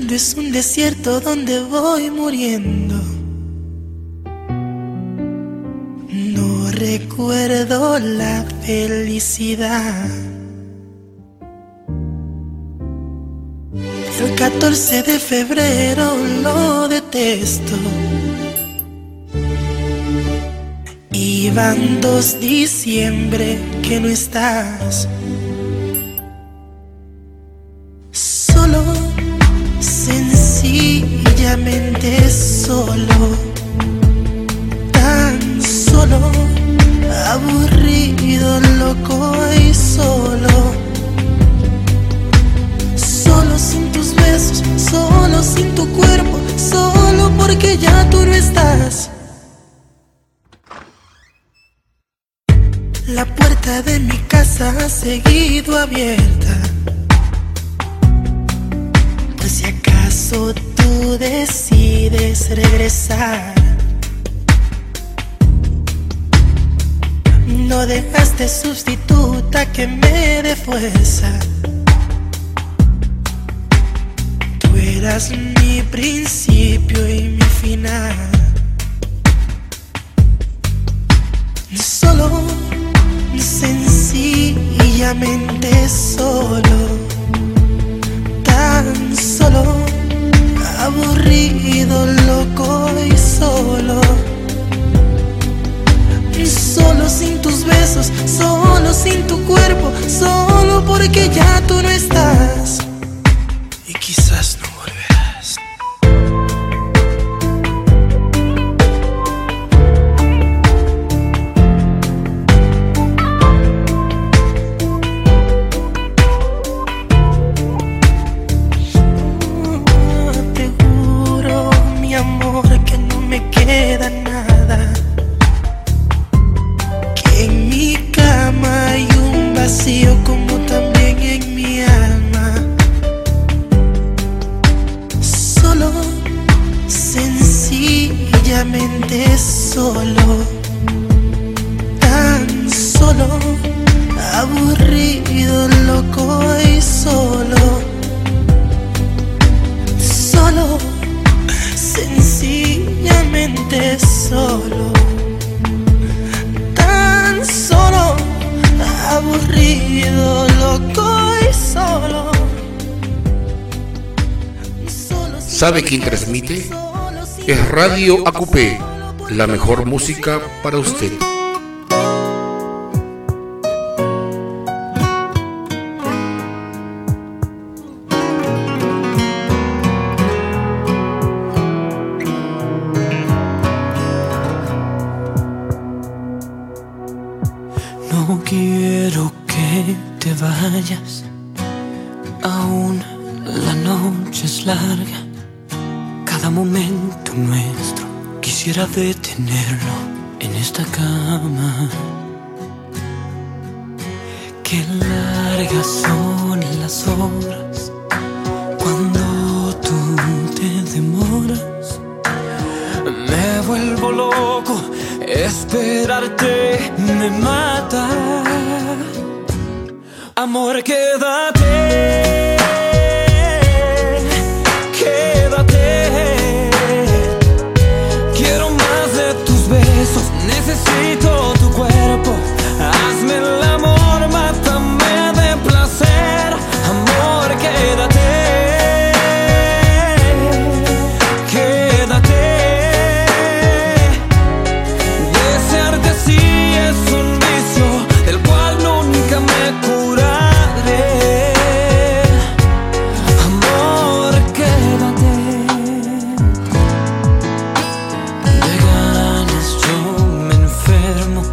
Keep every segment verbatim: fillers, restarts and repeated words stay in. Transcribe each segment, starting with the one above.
mundo es un desierto donde voy muriendo. No recuerdo la felicidad. El catorce de febrero lo detesto. Y van dos diciembre que no estás. Solo, sencillamente solo. Tan solo, aburrido, loco y solo. Solo sin tus besos, solo sin tu cuerpo, solo porque ya tú no estás. La puerta de mi casa ha seguido abierta, por si acaso tú decides regresar. No dejaste sustituta que me dé fuerza. Tú eras mi principio y mi final. Solo, sencillamente solo. Tan solo, aburrido, loco y solo. Solo sin tus besos, solo sin tu cuerpo, solo porque ya tú no estás. Y quizás no volverás. Oh, te juro, mi amor, que no me queda nada. En mi cama hay un vacío como también en mi alma. Solo, sencillamente solo. Tan solo, aburrido, loco y solo. Solo, sencillamente solo. Solo, aburrido, loco y solo. ¿Sabe quién transmite? Es Radio A Q P, la mejor música para usted. No quiero que te vayas, aún la noche es larga. Cada momento nuestro quisiera detenerlo en esta cama. Qué largas son las horas cuando tú te demoras. Me vuelvo loco, esperarte me mata. Amor, quédate, quédate. Quiero más de tus besos, necesito tu cuerpo. Hazme el amor, mátame de placer. Amor, quédate. enfermo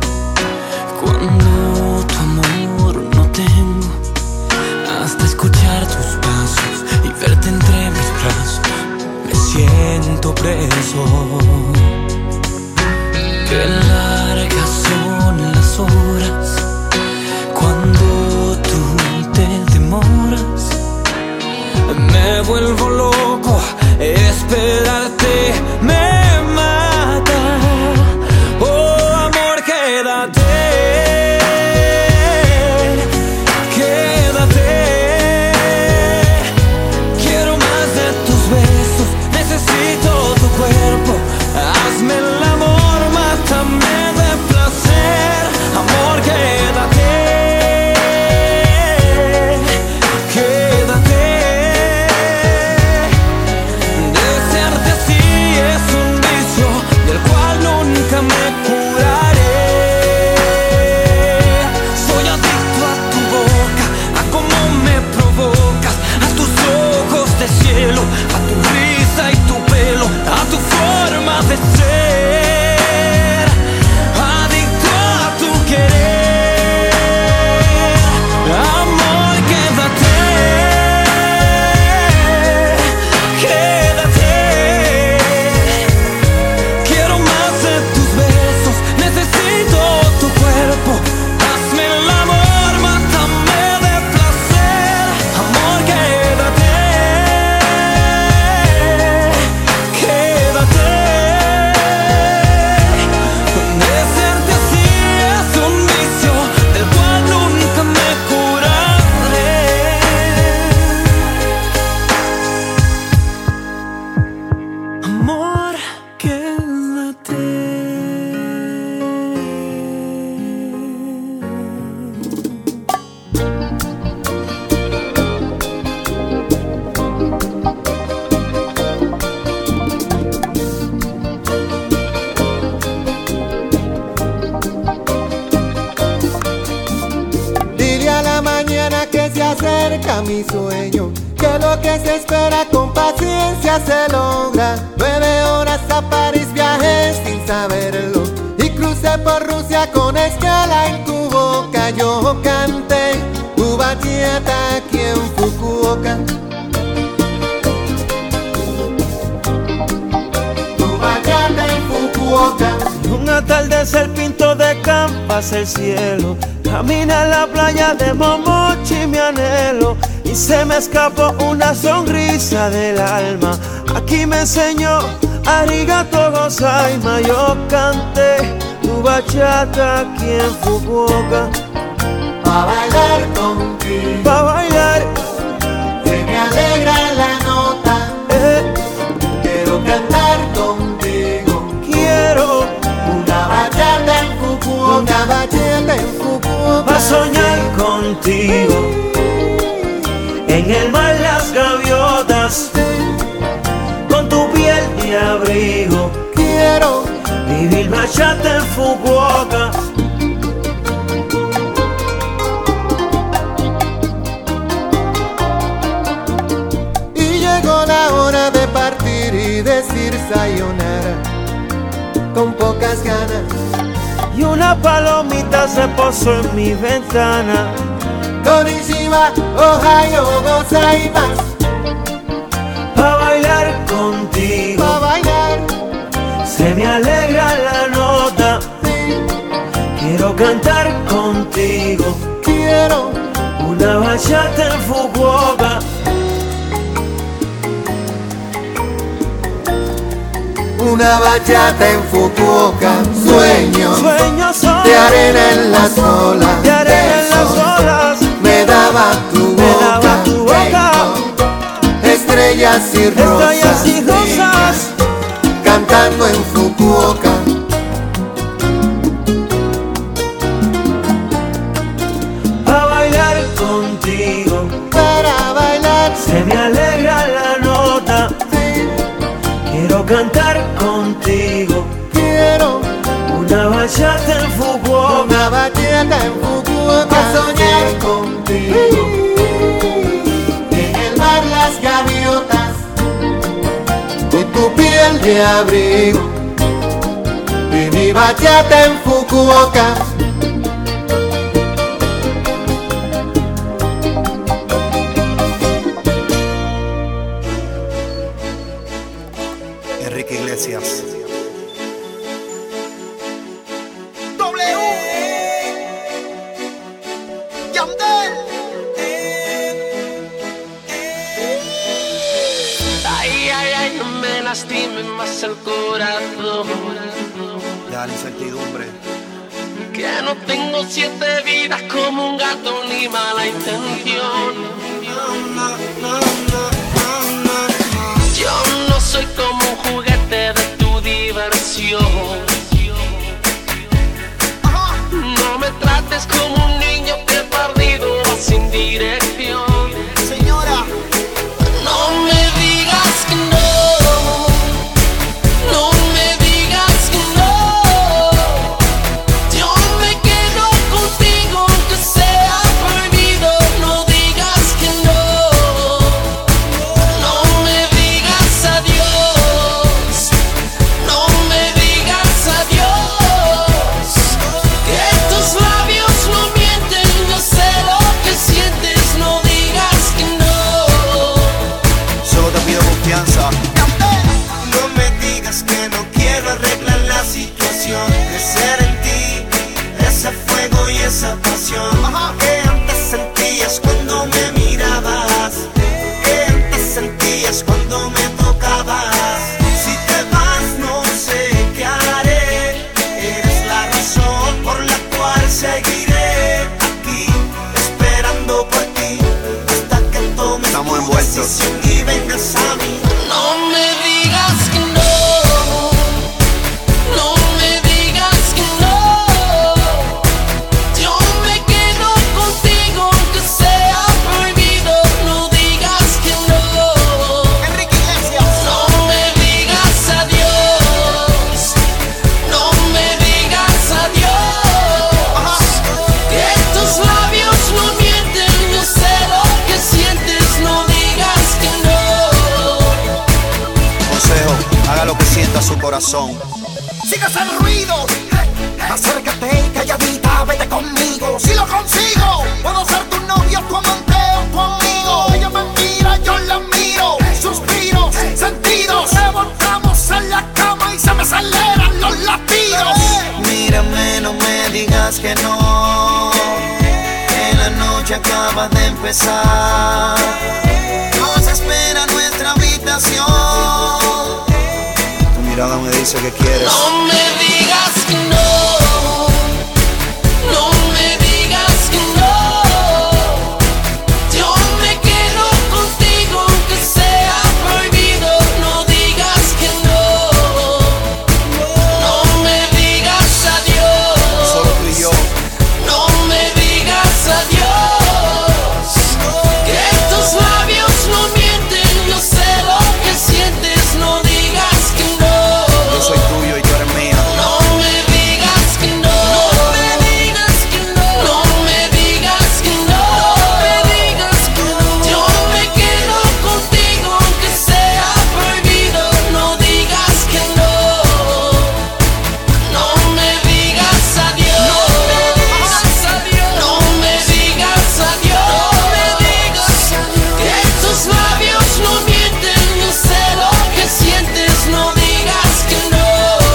acerca mi sueño, que lo que se espera con paciencia se logra. Nueve horas a París viajé sin saberlo, y crucé por Rusia con escala en Fukuoka. Yo canté tu bachata aquí en Fukuoka. Tu bachata en Fukuoka. Un atardecer pinto de campas el cielo, camina en la playa de Momochi mi anhelo, y se me escapó una sonrisa del alma. Aquí me enseñó arigato gozaima. Yo canté tu bachata aquí en Fukuoka. Pa' bailar contigo, Pa' bailar, se me alegra la nota. eh, Quiero cantar contigo quiero una bachata en Fukuoka. Una bachata en Fukuoka. pa' soñar contigo. En el mar las gaviotas, con tu piel de abrigo. Quiero Vivir bachata en Fukuoka. y llegó la hora de partir y decir sayonara con pocas ganas. Y una palomita se posó en mi ventana. Konnichiwa, Ohio gozaimasu. Pa' bailar contigo, Pa' bailar, se me alegra la nota. sí, Quiero cantar contigo quiero una bachata en Fukuoka. una bachata en Fukuoka. Sueño Sueños son de arena en las olas, de arena en las besos olas. me daba tu Me boca, daba tu boca. tengo estrellas y rosas, Estrellas y rosas. cantando en Fukuoka. Pa' bailar contigo, Para bailar, se me alegra la nota. sí, Quiero cantar contigo quiero una bachata en Fukuoka. una bachata en Fukuoka. Pa' soñar contigo, en el mar las gaviotas, con tu piel de abrigo, y mi bachata en Fukuoka. Enrique Iglesias. Ay, ay, ay, no me lastime más el corazón. Ya la incertidumbre. Que no tengo siete vidas como un gato ni mala intención. Yo no soy como un juguete de tu diversión. No me trates como un niño que perdido va sin dirección. Señora, No me digas que no, no me digas que no. Yo me quedo contigo aunque sea prohibido. No digas que no, no me digas adiós, no me digas adiós. Que tus labios no mienten, yo sé lo que sientes. No digas que no. solo te pido confianza. No me digas que no quiero arreglar la situación. Crecer en ti, ese fuego y esa pasión que antes sentías cuando me mirabas, que antes sentías cuando me tocabas. Si te vas no sé qué haré. Eres la razón por la cual seguiré aquí, esperando por ti hasta que tomes Estamos tu envueltos. decisión y vengas a mí. No me digas que no, no me digas que no. Yo me quedo corazón. Sigas el ruido, acércate y calladita, vete conmigo. Si lo consigo, puedo ser tu novio, tu amante o tu amigo. Ella me mira, yo la miro, suspiros, sentidos. Revolcamos en la cama y se me aceleran los latidos. Mírame, no me digas que no, que la noche acaba de empezar. Nos espera nuestra habitación. Tu mirada me dice que quieres. No me digas que no, no me digas que no. Yo me quedo contigo aunque sea prohibido. No digas que no, no me digas adiós. Solo tú y yo. No me digas adiós, que tus labios no mienten. Yo sé lo que sientes. No digas que no. Yo soy tuyo y tú eres mía. No me digas que no, no me digas que no, no me digas que no, no me digas que no. Yo me quedo contigo aunque sea prohibido. No digas que no, no me digas adiós, no me digas adiós, no me digas adiós, que tus labios no mienten. Yo sé lo que sientes. No digas que no.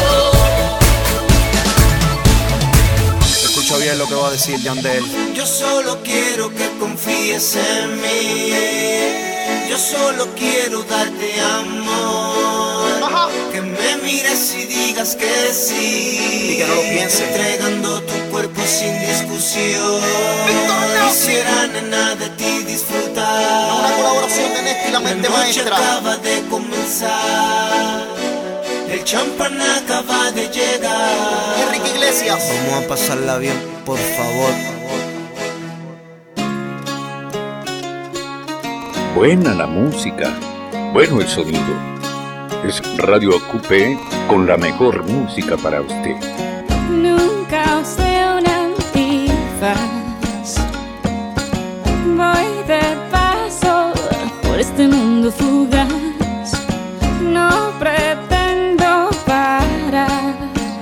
Escucha bien lo que va a decir Yandel. Yo solo quiero que confíes en mí. Yo solo quiero darte amor. Que me mires y digas que sí. Y que no lo pienses. Entregando tu cuerpo sin discusión. Quisiera, nena, de ti disfrutar. Una colaboración de Néstor y la mente La noche maestra. acaba de comenzar. El champán acaba de llegar. Enrique Iglesias. Vamos a pasarla bien, por favor. Buena la música, bueno el sonido. Es Radio Acupé con la mejor música para usted. Nunca usé un antifaz. Voy de paso por este mundo fugaz. No pretendo parar.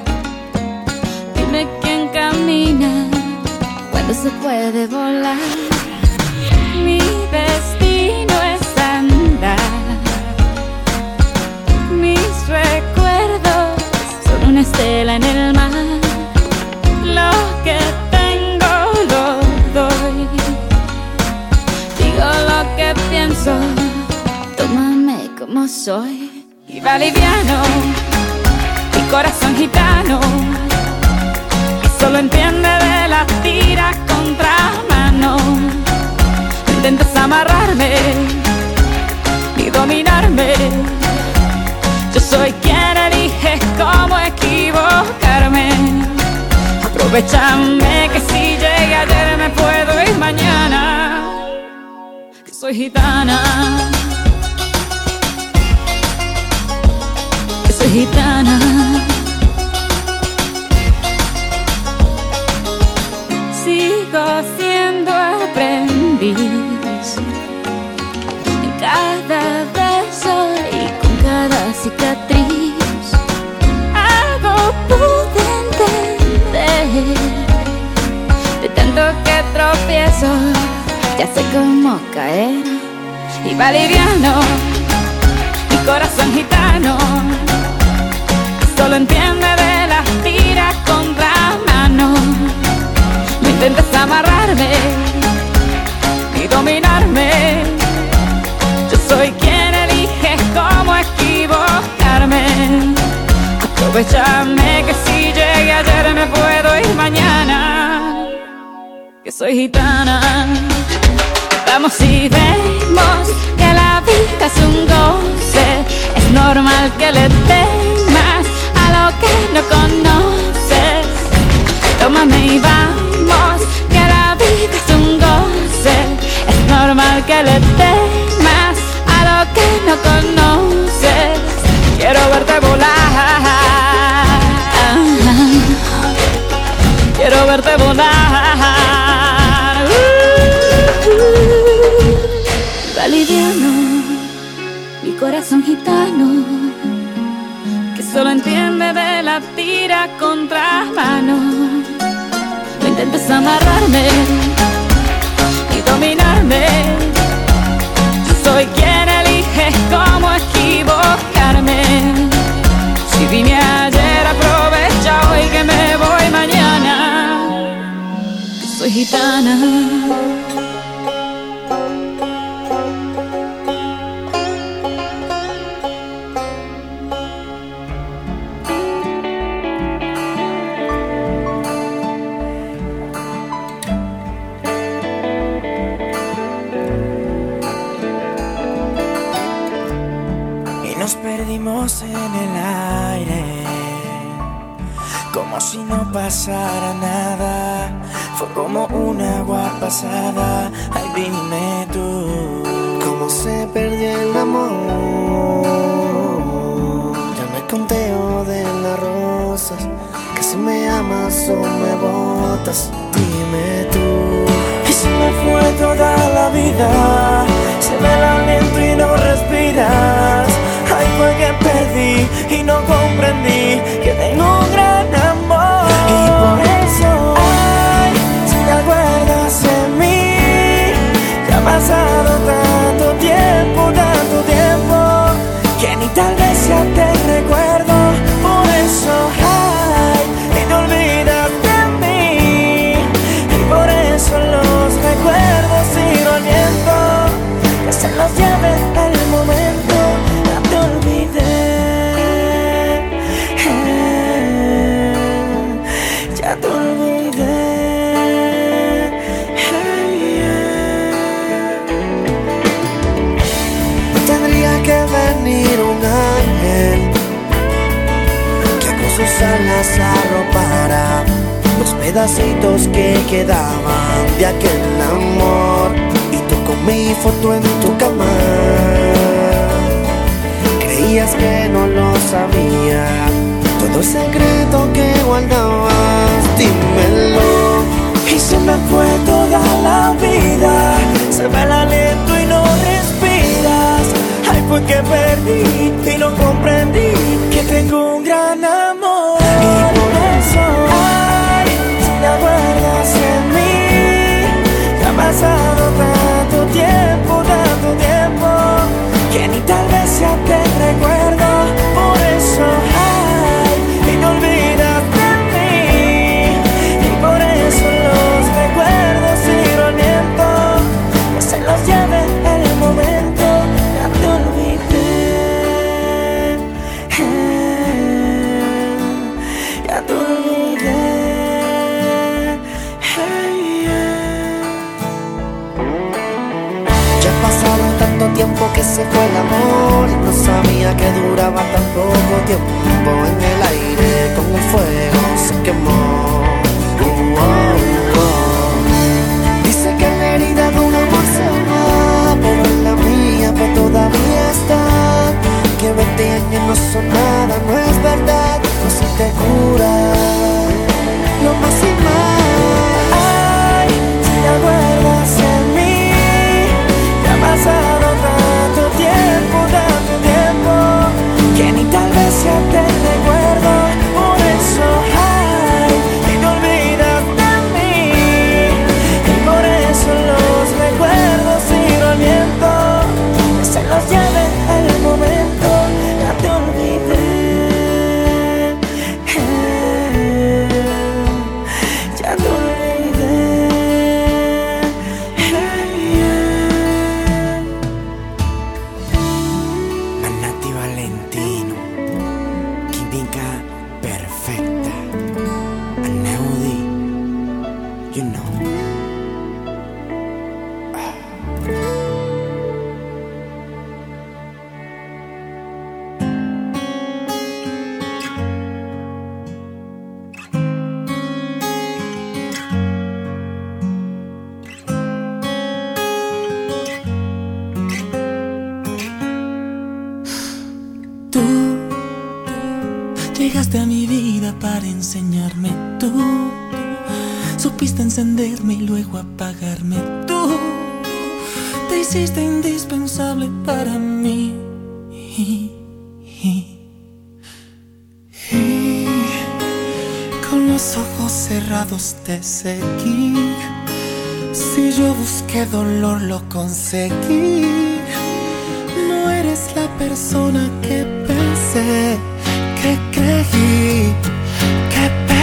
Dime quién camina cuando se puede volar. Mi destino es andar. Mis recuerdos son una estela en el mar. Lo que tengo lo doy. Digo lo que pienso. Tómame como soy. Y va liviano mi corazón gitano, que solo entiende de la tira contramano. No intentes amarrarme ni dominarme. Yo soy quien elige cómo equivocarme. Aprovechame que si llegué ayer me puedo ir mañana. Que soy gitana. Que soy gitana. Sigo siendo aprendiz en cada beso y con cada cicatriz. Algo pude entender de tanto que tropiezo. Ya sé cómo caer. Y va liviano mi corazón gitano, que solo entiende de las tiras contramano. No intentes amarrarme ni dominarme. Yo soy quien elige cómo equivocarme. Aprovechame que si llegué ayer me puedo ir mañana. Que soy gitana. Vamos y vemos que la vida es un goce. Es normal que le temas a lo que no conoces. Tómame y vamos, que la vida es un goce. Es normal que le temas a lo que no conoces. Quiero verte volar. Quiero verte volar. Uh, uh, va liviano mi corazón gitano, que solo entiende de la tira contra mano. No intentes amarrarme y dominarme. Yo soy quien elige cómo equivocarme. Si vine ayer, aprovecha hoy que me voy mañana. Que soy gitana. Perdimos en el aire, como si no pasara nada. Fue como un agua pasada. Ay, dime tú, cómo se perdió el amor. Ya me conteo de las rosas, que si me amas o me botas. Dime tú. Y se me fue toda la vida, se me la lento y no respiras. Ay, fue que perdí y no comprendí que tengo un gran amor. Y por eso, ay, si te acuerdas de mí, ya ha pasado tanto tiempo, tanto tiempo, que ni tal vez ya te recuerdo. Por eso, ay, y te olvidas de mí. Y por eso los recuerdos sigo al viento, que se los lleve el momento. Te olvidé, eh, ya te olvidé. Eh, eh. Tendría que venir un ángel que con sus alas arropara los pedacitos que quedaban de aquel amor. Y tú con mi foto en tu cama, creías que no lo sabía, todo el secreto que guardabas, dímelo. Y se me fue toda la vida, se me la lento y no respiras. Ay, fue que perdí y no comprendí que tengo un gran amor. Y por eso, ay, si te acuerdas de mí, ya ha pasado tanto tiempo, tanto tiempo, que ni tal vez ya te recuerdo. Por eso, ay, y no olvidas de mí. Y por eso los recuerdos sigo al viento, que se los lleve el momento. Ya te olvidé, eh, ya te olvidé, eh, eh. Ya ha pasado tanto tiempo que se fue el amor, y no sabía que duraba tan poco tiempo. En el aire como un fuego se quemó. Uh, oh, oh. Dice que la herida de un amor se va, pero en la mía pues todavía está. Que veinte años no son nada, no es verdad, no se te cura lo más y más. Ay, si te acuerdas de mí, ya ha pasado tanto tiempo, tanto tiempo, que ni tal vez ya te recuerdo. Por eso, ay, y te olvidas de mí. Y por eso los recuerdos sigo al viento, que se los lleve el momento. Ya te olvidé, eh, ya te olvidé, eh, eh. Manati Valentino, química perfecta. Aneudi, you know. Tú llegaste a mi vida para enseñarme. Tú supiste encenderme y luego apagarme. Tú te hiciste indispensable para mí. cerrados te seguí. Si yo busqué dolor lo conseguí. No eres la persona que pensé, que creí, que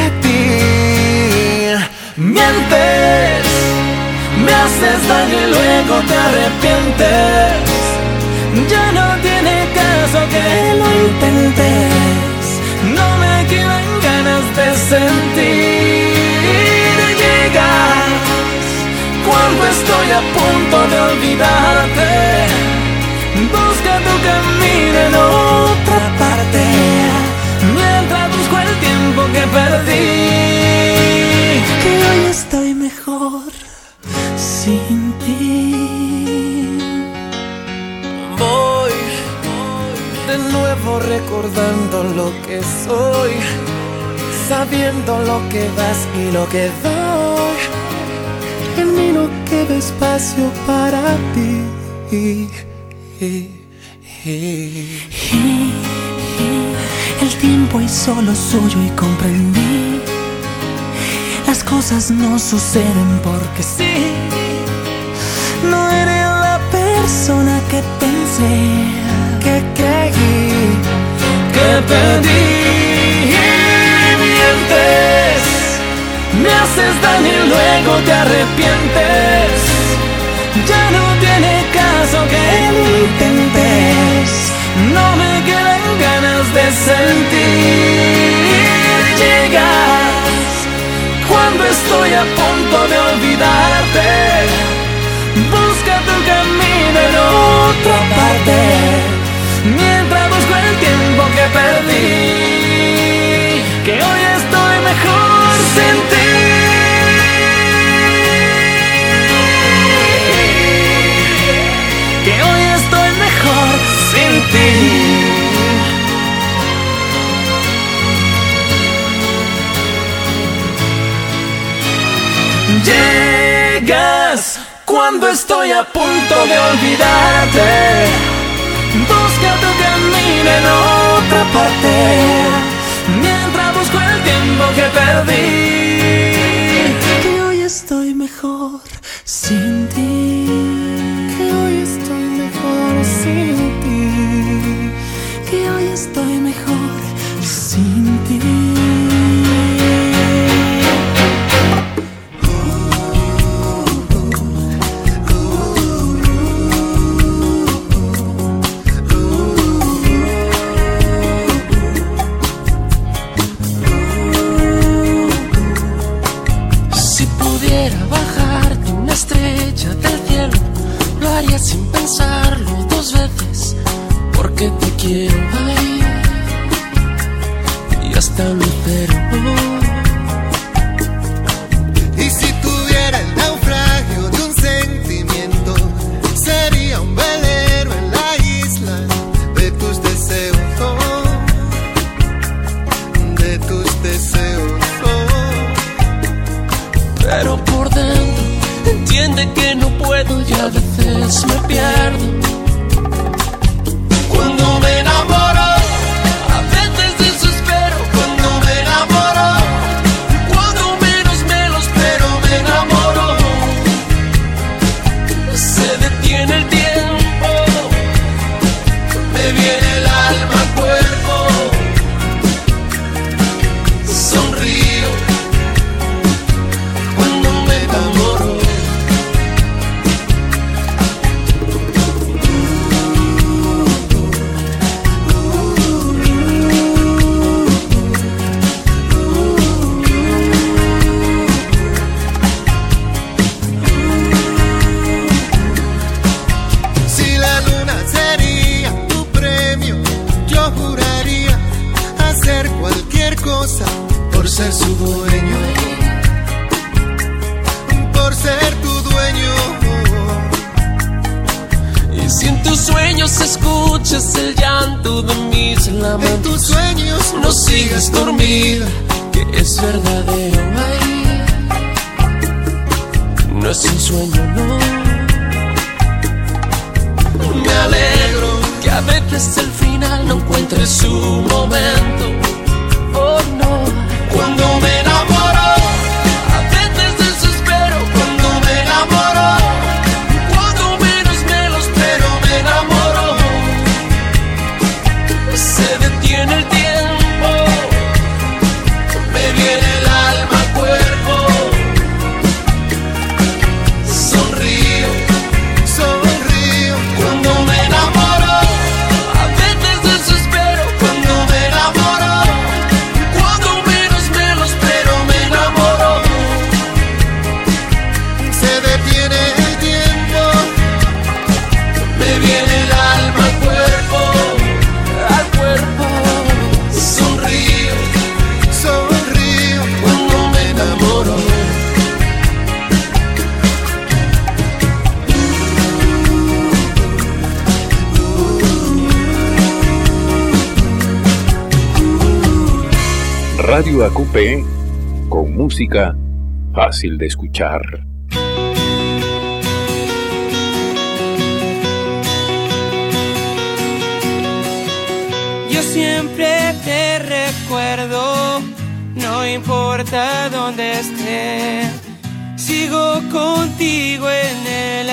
pedí. Mientes, me haces daño y luego te arrepientes. Ya no tiene caso que lo intentes. No me quedan ganas de sentir. Llegas cuando estoy a punto de olvidarte. Busca tu camino en otra parte, mientras busco el tiempo que perdí. Que hoy estoy mejor sin ti. Voy de nuevo recordando lo que soy, sabiendo lo que das y lo que doy. En mí no queda espacio para ti. El tiempo es solo suyo y comprendí. Las cosas no suceden porque sí. No eres la persona que pensé, que creí, que pedí. Mientes, me haces daño y luego te arrepientes. Ya no tiene caso que lo intentes. No me quedan ganas de sentir. Llegas cuando estoy a punto de olvidarte. Busca tu camino en otra parte, mientras busco el tiempo que perdí. Que hoy estoy mejor sin ti. Que hoy estoy mejor sin ti. Llegas cuando estoy a punto de olvidarte. Busca tu camino en otra parte, mientras busco el tiempo que perdí. Que hoy estoy mejor sin ti. Que hoy estoy mejor sin ti. Que hoy estoy mejor sin ti. Sin pensarlo dos veces, porque te quiero ahí y hasta lo espero. Y si tuviera el naufragio de un sentimiento, sería un velero en la isla de tus deseos, oh, de tus deseos, oh. Pero por dentro entiende que no puedo y a veces me pierdo. Cuando me enamoro, a veces desespero. Cuando me enamoro, cuando menos me lo espero, me enamoro. Se detiene el tiempo, me viene el alma al cuerpo. Sonrío cuando me enamoro. Por ser su dueño, por ser tu dueño. Y si en tus sueños escuchas el llanto de mis lamentos, en tus sueños no sigas dormida, que es verdadero. Ay, no es un sueño, no. Me alegro que a veces el final no encuentre su momento. Oh no, cuando me enamoro, Radio A Q P, con música fácil de escuchar. Yo siempre te recuerdo, no importa dónde esté, sigo contigo en el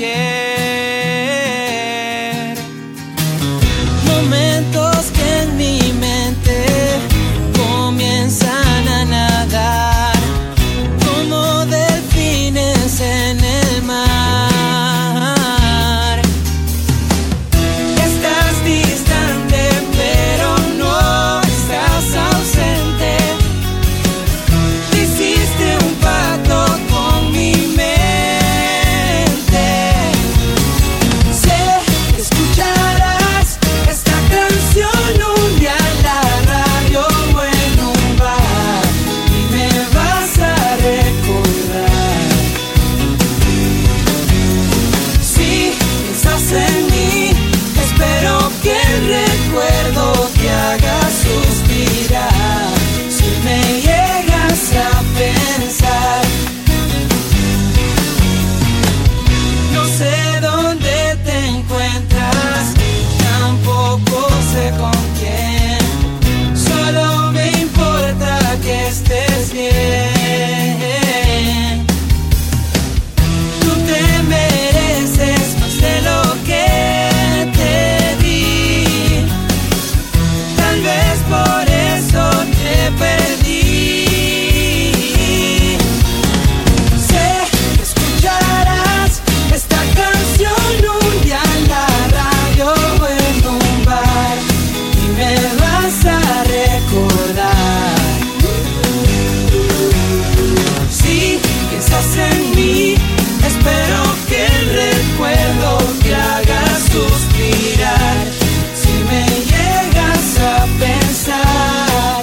ayer. Momentos que en mi mente comienzan a nadar como delfines en el mar. Estás distante pero no estás ausente. Hiciste un pacto con mi mente. Sé que escucharás esta canción un día en la radio o en un bar y me vas a recordar. Si piensas en mí, espero que el recuerdo te haga suspirar. Si me llegas a pensar, no sé dónde te encuentras, tampoco sé con quién, solo me importa que estés bien. Tú te mereces más de lo que te di, tal vez por eso te perdí. Sé que escucharás esta canción un día en la radio o en un bar y me vas a recordar. Si piensas en mí, espero que el recuerdo te haga suspirar. Si me llegas a pensar,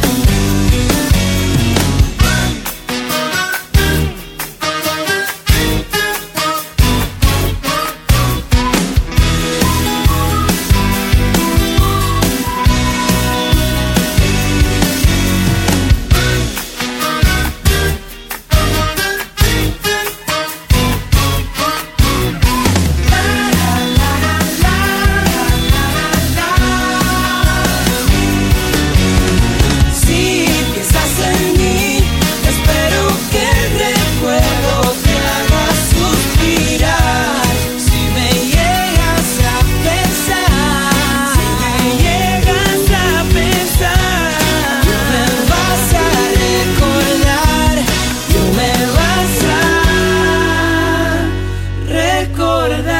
si piensas en mí, espero que el recuerdo te haga suspirar. Si me llegas a pensar, si me llegas a pensar, tú me vas a recordar, tú me vas a recordar.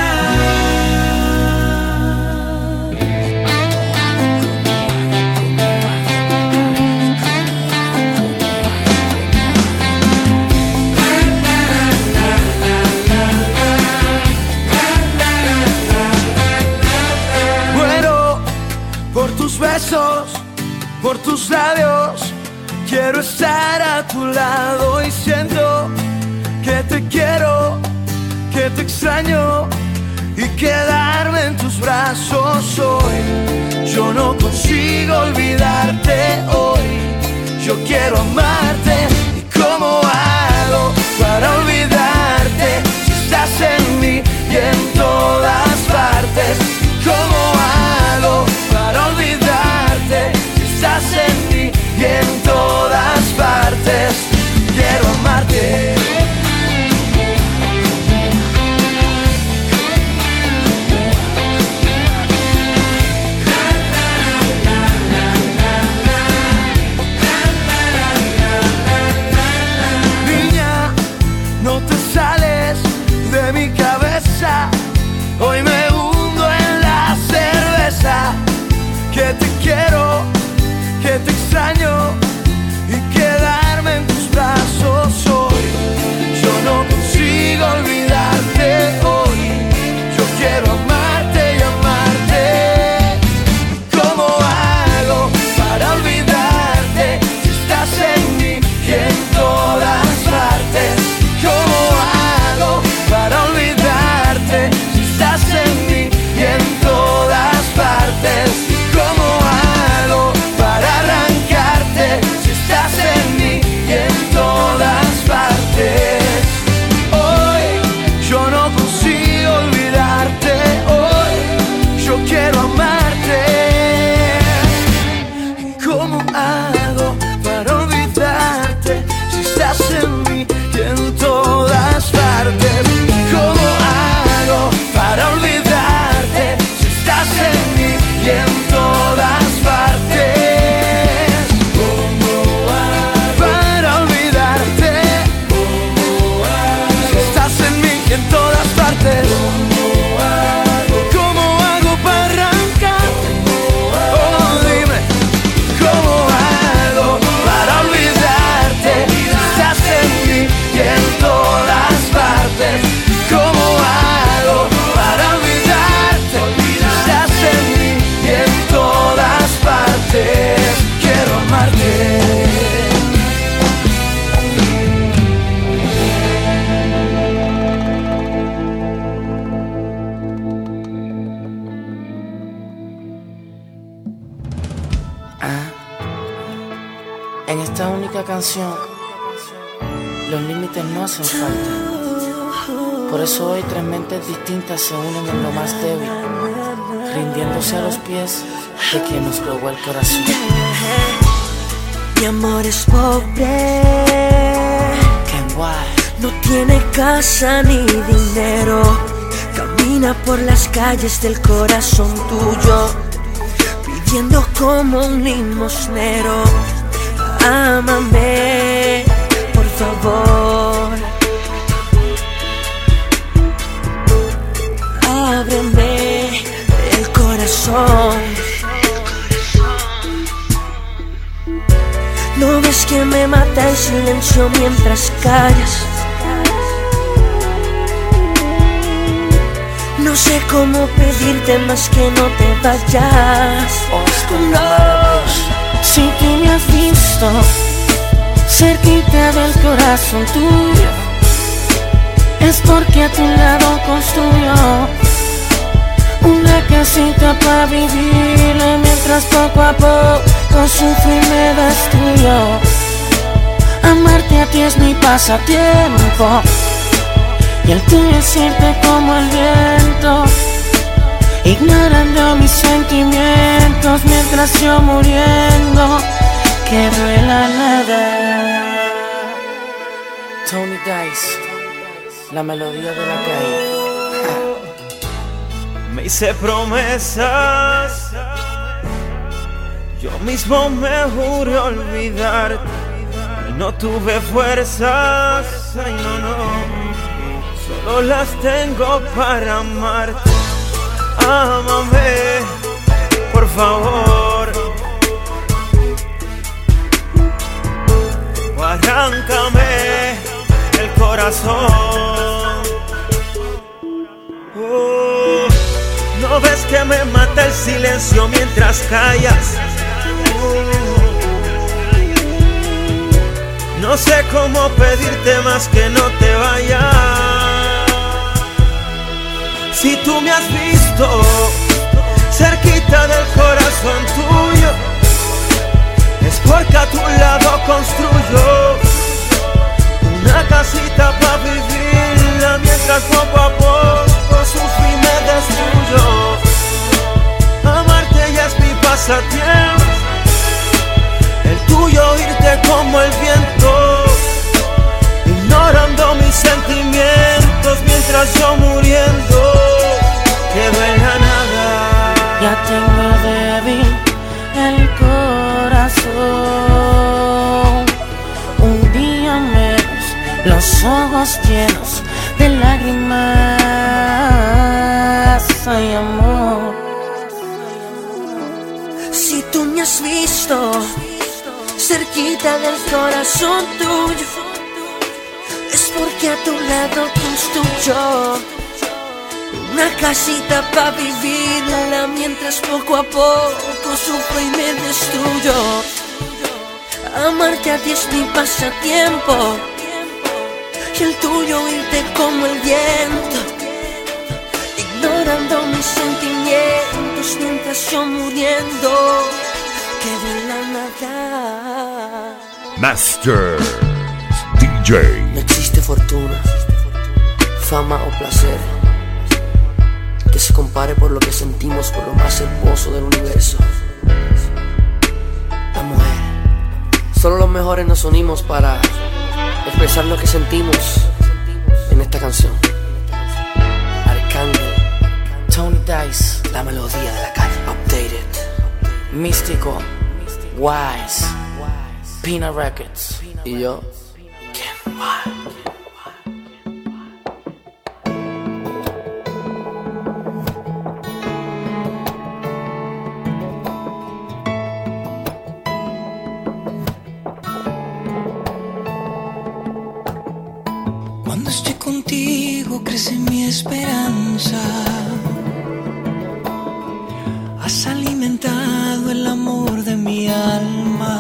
Muero por tus besos, por tus labios. Quiero estar a tu lado y siento que te quiero, que te extraño y quedarme en tus brazos hoy. Yo no consigo olvidarte hoy. Yo quiero amarte. ¿Y cómo hago para olvidarte si estás en mí y en todas partes? ¿Y cómo hago para olvidarte si estás en mí y en todas partes? Quiero amarte. única canción, los límites no hacen falta. Por eso hoy tres mentes distintas se unen en lo más débil, rindiéndose a los pies de quien nos robó el corazón. Mi amor es pobre, no tiene casa ni dinero, camina por las calles del corazón tuyo, pidiendo como un limosnero. Ámame, por favor, ábreme el corazón. ¿No ves que me mata el silencio mientras callas? No sé cómo pedirte más que no te vayas. No, si tú me has visto cerquita del corazón tuyo, es porque a tu lado construyó una casita para vivirla, mientras poco a poco sufro y me destruyo. Amarte a ti es mi pasatiempo y el tuyo es irte como el viento, ignorando mis sentimientos mientras yo muriendo quedo en la nada. Tony Dice, la melodía de la calle. Me hice promesas, yo mismo me juré olvidarte y no tuve fuerzas, ay no, no, solo las tengo para amarte. Ámame, por favor, o arráncame el corazón. Oh, ¿no ves que me mata el silencio mientras callas? Uh, no sé cómo pedirte más que no te vayas. Si tú me has visto cerquita del corazón tuyo, es porque a tu lado construyo una casita para vivirla, mientras poco a poco sufro y me destruyo. Amarte ya es mi pasatiempo, el tuyo irte como el viento, ignorando mis sentimientos mientras yo muriendo quedo en la nada. Ya tengo débil el corazón, un día menos, los ojos llenos de lágrimas. Ay, amor, si tú me has visto cerquita del corazón tuyo, es porque a tu lado construyó una casita para vivirla, mientras poco a poco sufro y me destruyo. Amarte a ti es mi pasatiempo y el tuyo irte como el viento, ignorando mis sentimientos mientras yo muriendo quedo en la nada. Masters D J. No existe fortuna, fama o placer que se compare por lo que sentimos por lo más hermoso del universo, la mujer. Solo los mejores nos unimos para expresar lo que sentimos en esta canción. Arcángel, Tony Dice, la melodía de la calle. Updated, Místico, Wise, Pina Records. y yo, Ken Wild. Cuando estoy contigo crece mi esperanza. Has alimentado el amor de mi alma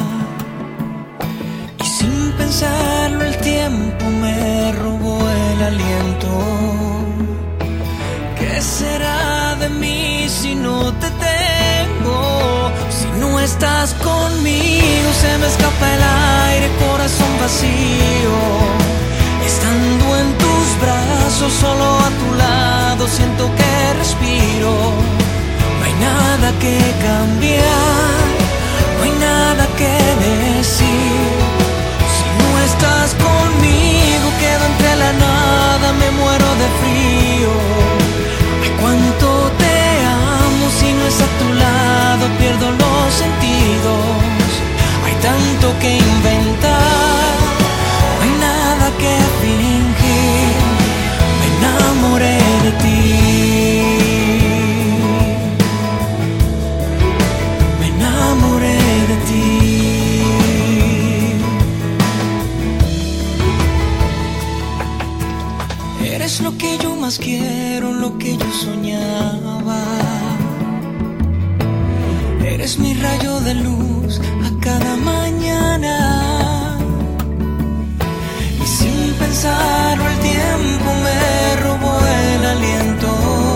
y sin pensarlo el tiempo me robó el aliento. ¿Qué será de mí si no te tengo? Si no estás conmigo se me escapa el aire. corazón vacío. Estando en tus brazos, solo a tu lado, siento que respiro. No hay nada que cambiar, no hay nada que decir. Si no estás conmigo, quedo entre la nada, me muero de frío. Ay, cuánto te amo, si no es a tu lado, pierdo los sentidos. Hay tanto que inventar, no hay nada que fingir. Me enamoré de ti. Me enamoré de ti. Eres lo que yo más quiero, lo que yo soñaba. Eres mi rayo de luz a cada mañana. Y sin pensarlo el tiempo me robó el aliento.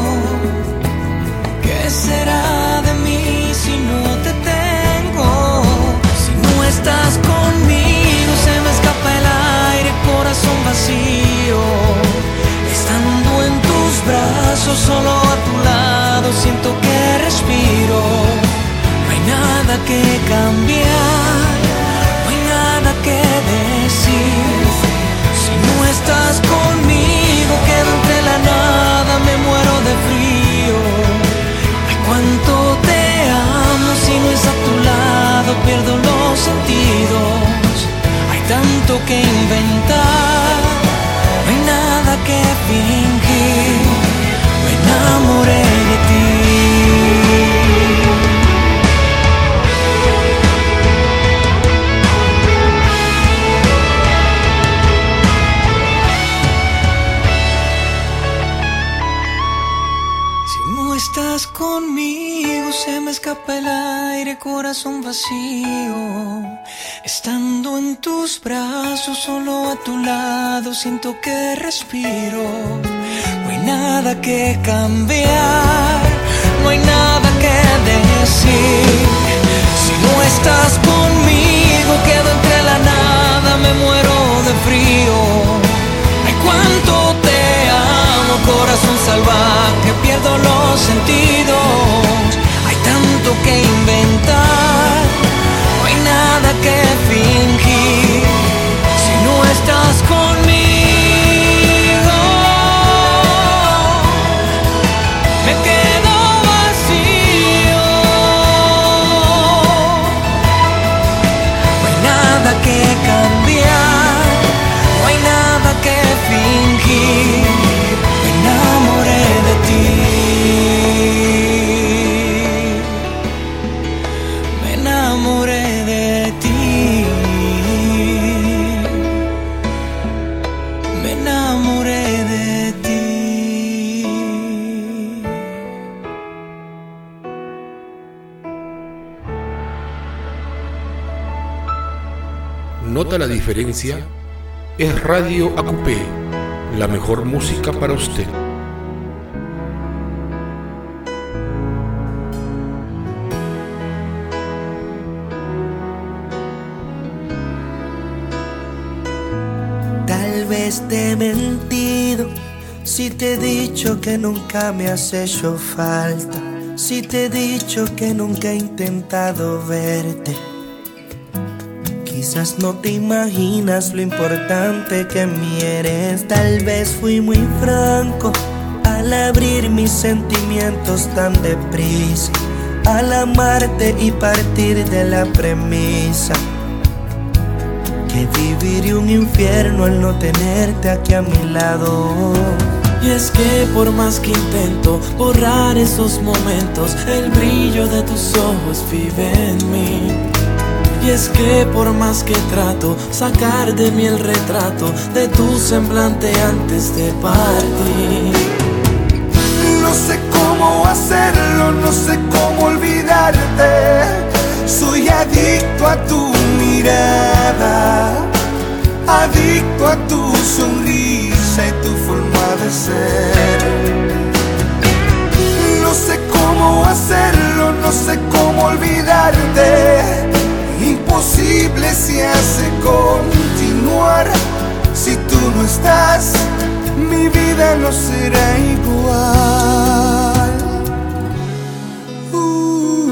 ¿Qué será de mí si no te tengo? Si no estás conmigo se me escapa el aire, corazón vacío. Estando en tus brazos, solo a tu lado, siento que respiro. No hay nada que cambiar, no hay nada que decir. Si no estás conmigo, quedo entre la nada, me muero de frío. Ay, cuánto te amo, si no es a tu lado, pierdo los sentidos. Hay tanto que inventar, no hay nada que fingir. Me enamoré de ti. Estás conmigo, se me escapa el aire, corazón vacío. Estando en tus brazos, solo a tu lado, siento que respiro. No hay nada que cambiar, no hay nada que decir. Si no estás conmigo, quedo entre la nada, me muero de frío. Ay, cuánto te amo, corazón salvaje, pierdo los sentidos. Hay tanto que inventar, no hay nada que fingir. Si no estás conmigo, me quedo vacío. No hay nada que cambiar, no hay nada que fingir. Me enamoré de ti. Me enamoré de ti. Me enamoré de ti. ¿Nota la diferencia? Es Radio A Q P, la mejor música para usted. Tal vez te he mentido si te he dicho que nunca me has hecho falta, si te he dicho que nunca he intentado verte. Quizás no te imaginas lo importante que me eres. Tal vez fui muy franco al abrir mis sentimientos tan deprisa, al amarte y partir de la premisa que viviría un infierno al no tenerte aquí a mi lado. Y es que por más que intento borrar esos momentos, el brillo de tus ojos vive en mí. Y es que por más que trato sacar de mí el retrato de tu semblante antes de partir, no sé cómo hacerlo, no sé cómo olvidarte. Soy adicto a tu mirada, adicto a tu sonrisa y tu forma de ser. No sé cómo hacerlo, no sé cómo olvidarte. Y Imposible se hace continuar. Si tú no estás, mi vida no será igual. uh,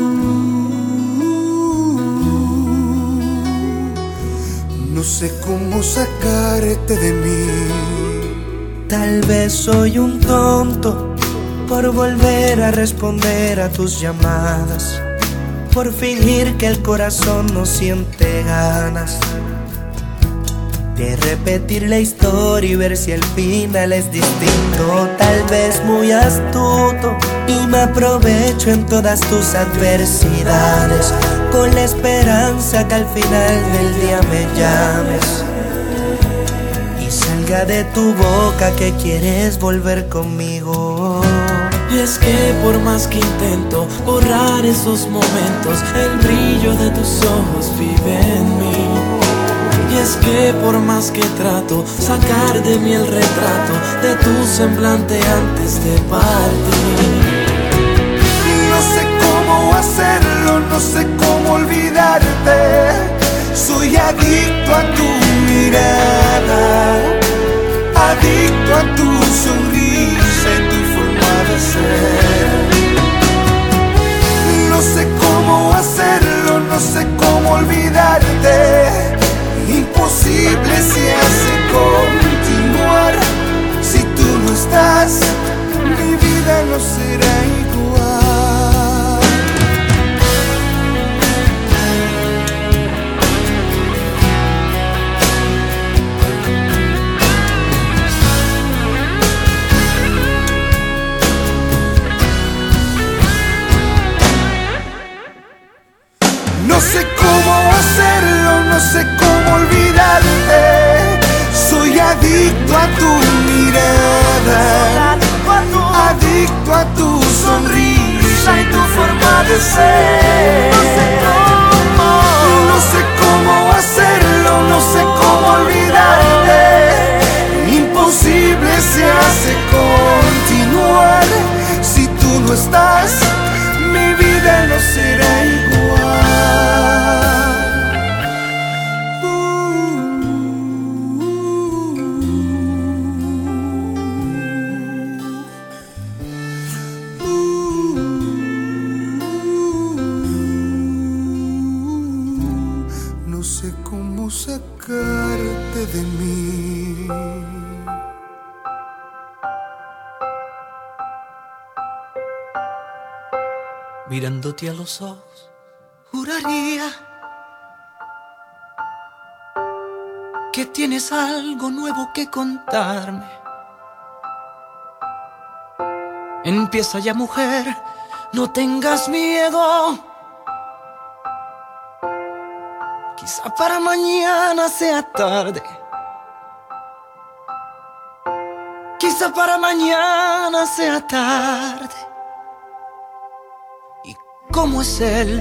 No sé cómo sacarte de mí. Tal vez soy un tonto por volver a responder a tus llamadas, por fingir que el corazón no siente ganas de repetir la historia y ver si el final es distinto. Tal vez muy astuto y me aprovecho en todas tus adversidades, con la esperanza que al final del día me llames y salga de tu boca que quieres volver conmigo. Y es que por más que intento borrar esos momentos, el brillo de tus ojos vive en mí. Y es que por más que trato sacar de mí el retrato de tu semblante antes de partir, no sé cómo hacerlo, no sé cómo olvidarte. Soy adicto a tu mirada, adicto a tu sonrisa y tu forma de ser. No sé cómo hacerlo, no sé cómo olvidarte. Imposible se hace continuar. Si tú no estás, mi vida no será igual. No sé cómo hacerlo, no sé cómo olvidarte. Soy adicto a tu mirada, adicto a tu sonrisa y tu forma de ser. No sé cómo hacerlo, no sé cómo olvidarte. Imposible se hace continuar. Si tú no estás, mi vida no será igual. No sé cómo sacarte de mí. Mirándote a los ojos, juraría que tienes algo nuevo que contarme. Empieza ya, mujer, no tengas miedo. Quizá para mañana sea tarde. Quizá para mañana sea tarde. ¿Cómo es él?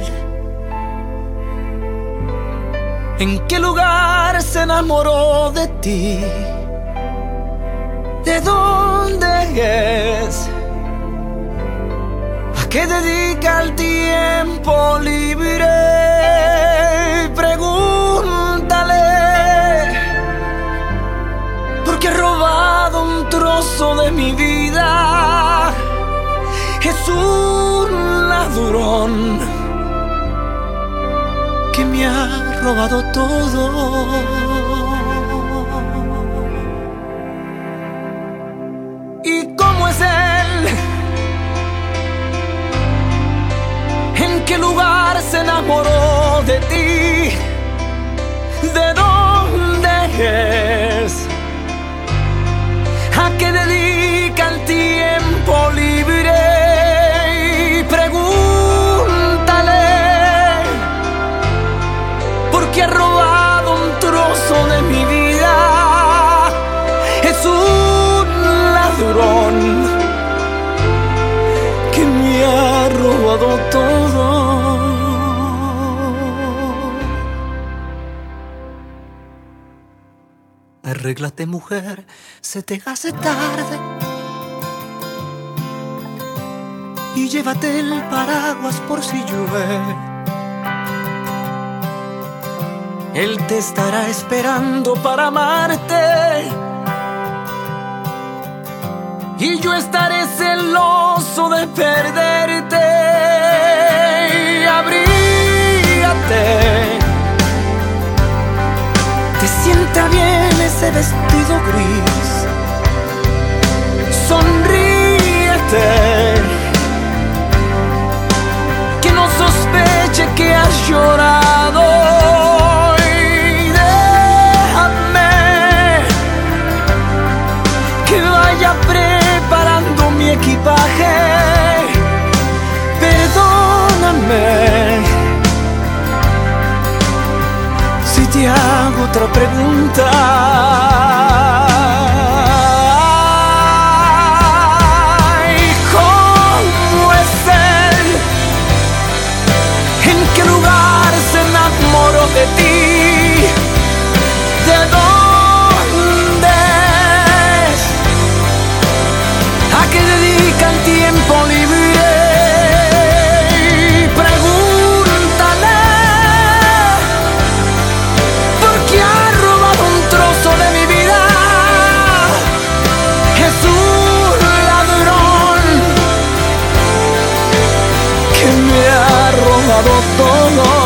¿En qué lugar se enamoró de ti? ¿De dónde es? ¿A qué dedica el tiempo libre? Pregúntale, porque he robado un trozo de mi vida. Es un ladrón que me ha robado todo. ¿Y cómo es él? ¿En qué lugar se enamoró de ti? ¿De dónde es? ¿A qué dedica el tiempo libre? Que ha robado un trozo de mi vida. Es un ladrón que me ha robado todo. Arréglate, mujer, se te hace tarde. Y llévate el paraguas por si llueve. Él te estará esperando para amarte y yo estaré celoso de perderte. Abrígate, te sienta bien ese vestido gris, sonríete, que no sospeche que has llorado. Preparando mi equipaje, perdóname si te hago otra pregunta. ¿Cómo es él? ¿En qué lugar se enamoró de ti? ¿De dónde? Que dedican tiempo libre, pregúntale por qué ha robado un trozo de mi vida. Es un ladrón que me ha robado todo.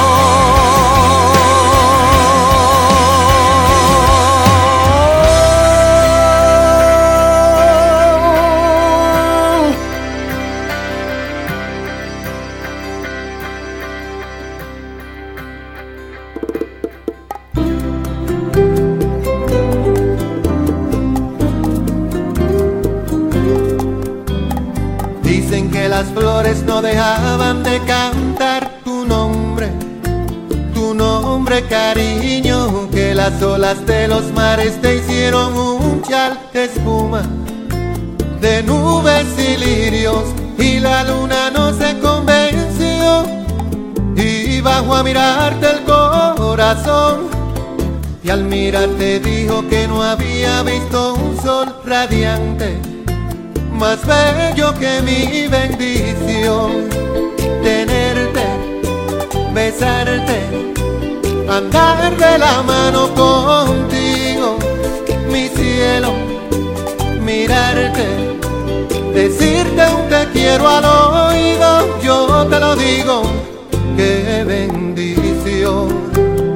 Las flores no dejaban de cantar tu nombre, tu nombre, cariño, que las olas de los mares te hicieron un chal de espuma, de nubes y lirios, y la luna no se convenció, y bajó a mirarte el corazón, y al mirarte dijo que no había visto un sol radiante más bello que mi bendición. Tenerte, besarte, andar de la mano contigo, mi cielo, mirarte, decirte un te quiero al oído, yo te lo digo, qué bendición.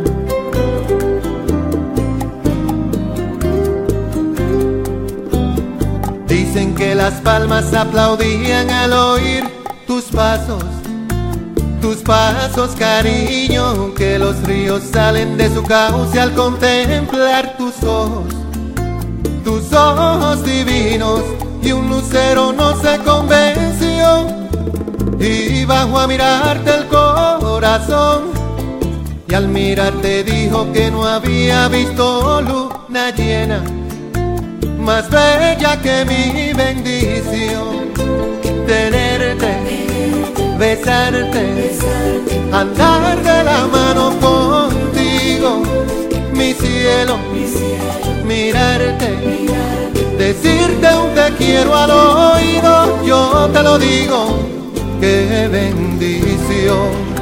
Dicen que las palmas aplaudían al oír tus pasos, tus pasos, cariño, que los ríos salen de su cauce al contemplar tus ojos, tus ojos divinos, y un lucero no se convenció, y bajó a mirarte el corazón, y al mirarte dijo que no había visto luna llena más bella que mi bendición. Tenerte, besarte, andar de la mano contigo, mi cielo, mirarte, decirte un te quiero al oído, yo te lo digo, qué bendición.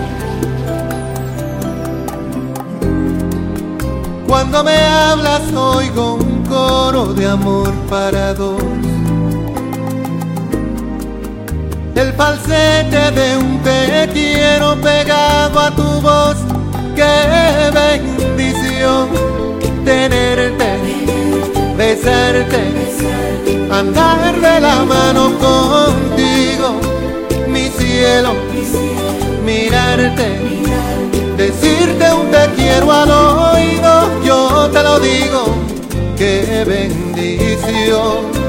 Cuando me hablas oigo un coro de amor para dos, el falsete de un te quiero pegado a tu voz, qué bendición. Tenerte, besarte, andar de la mano contigo, mi cielo, mirarte, decirte un te quiero al oído, yo te lo digo, qué bendición.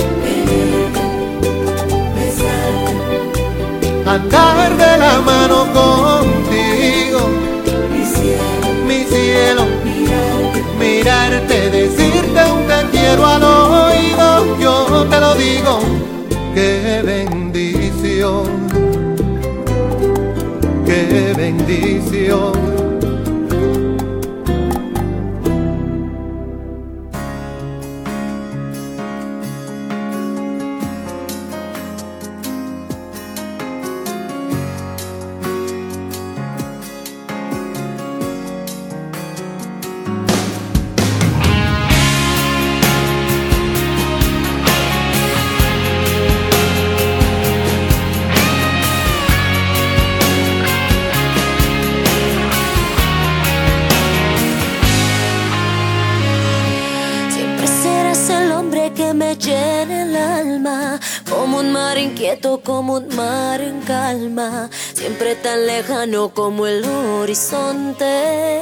Andar de la mano contigo, mi cielo, mirarte, decirte un te quiero al oído, yo te lo digo, qué bendición, qué bendición. me llena el alma, como un mar inquieto, como un mar en calma, siempre tan lejano como el horizonte.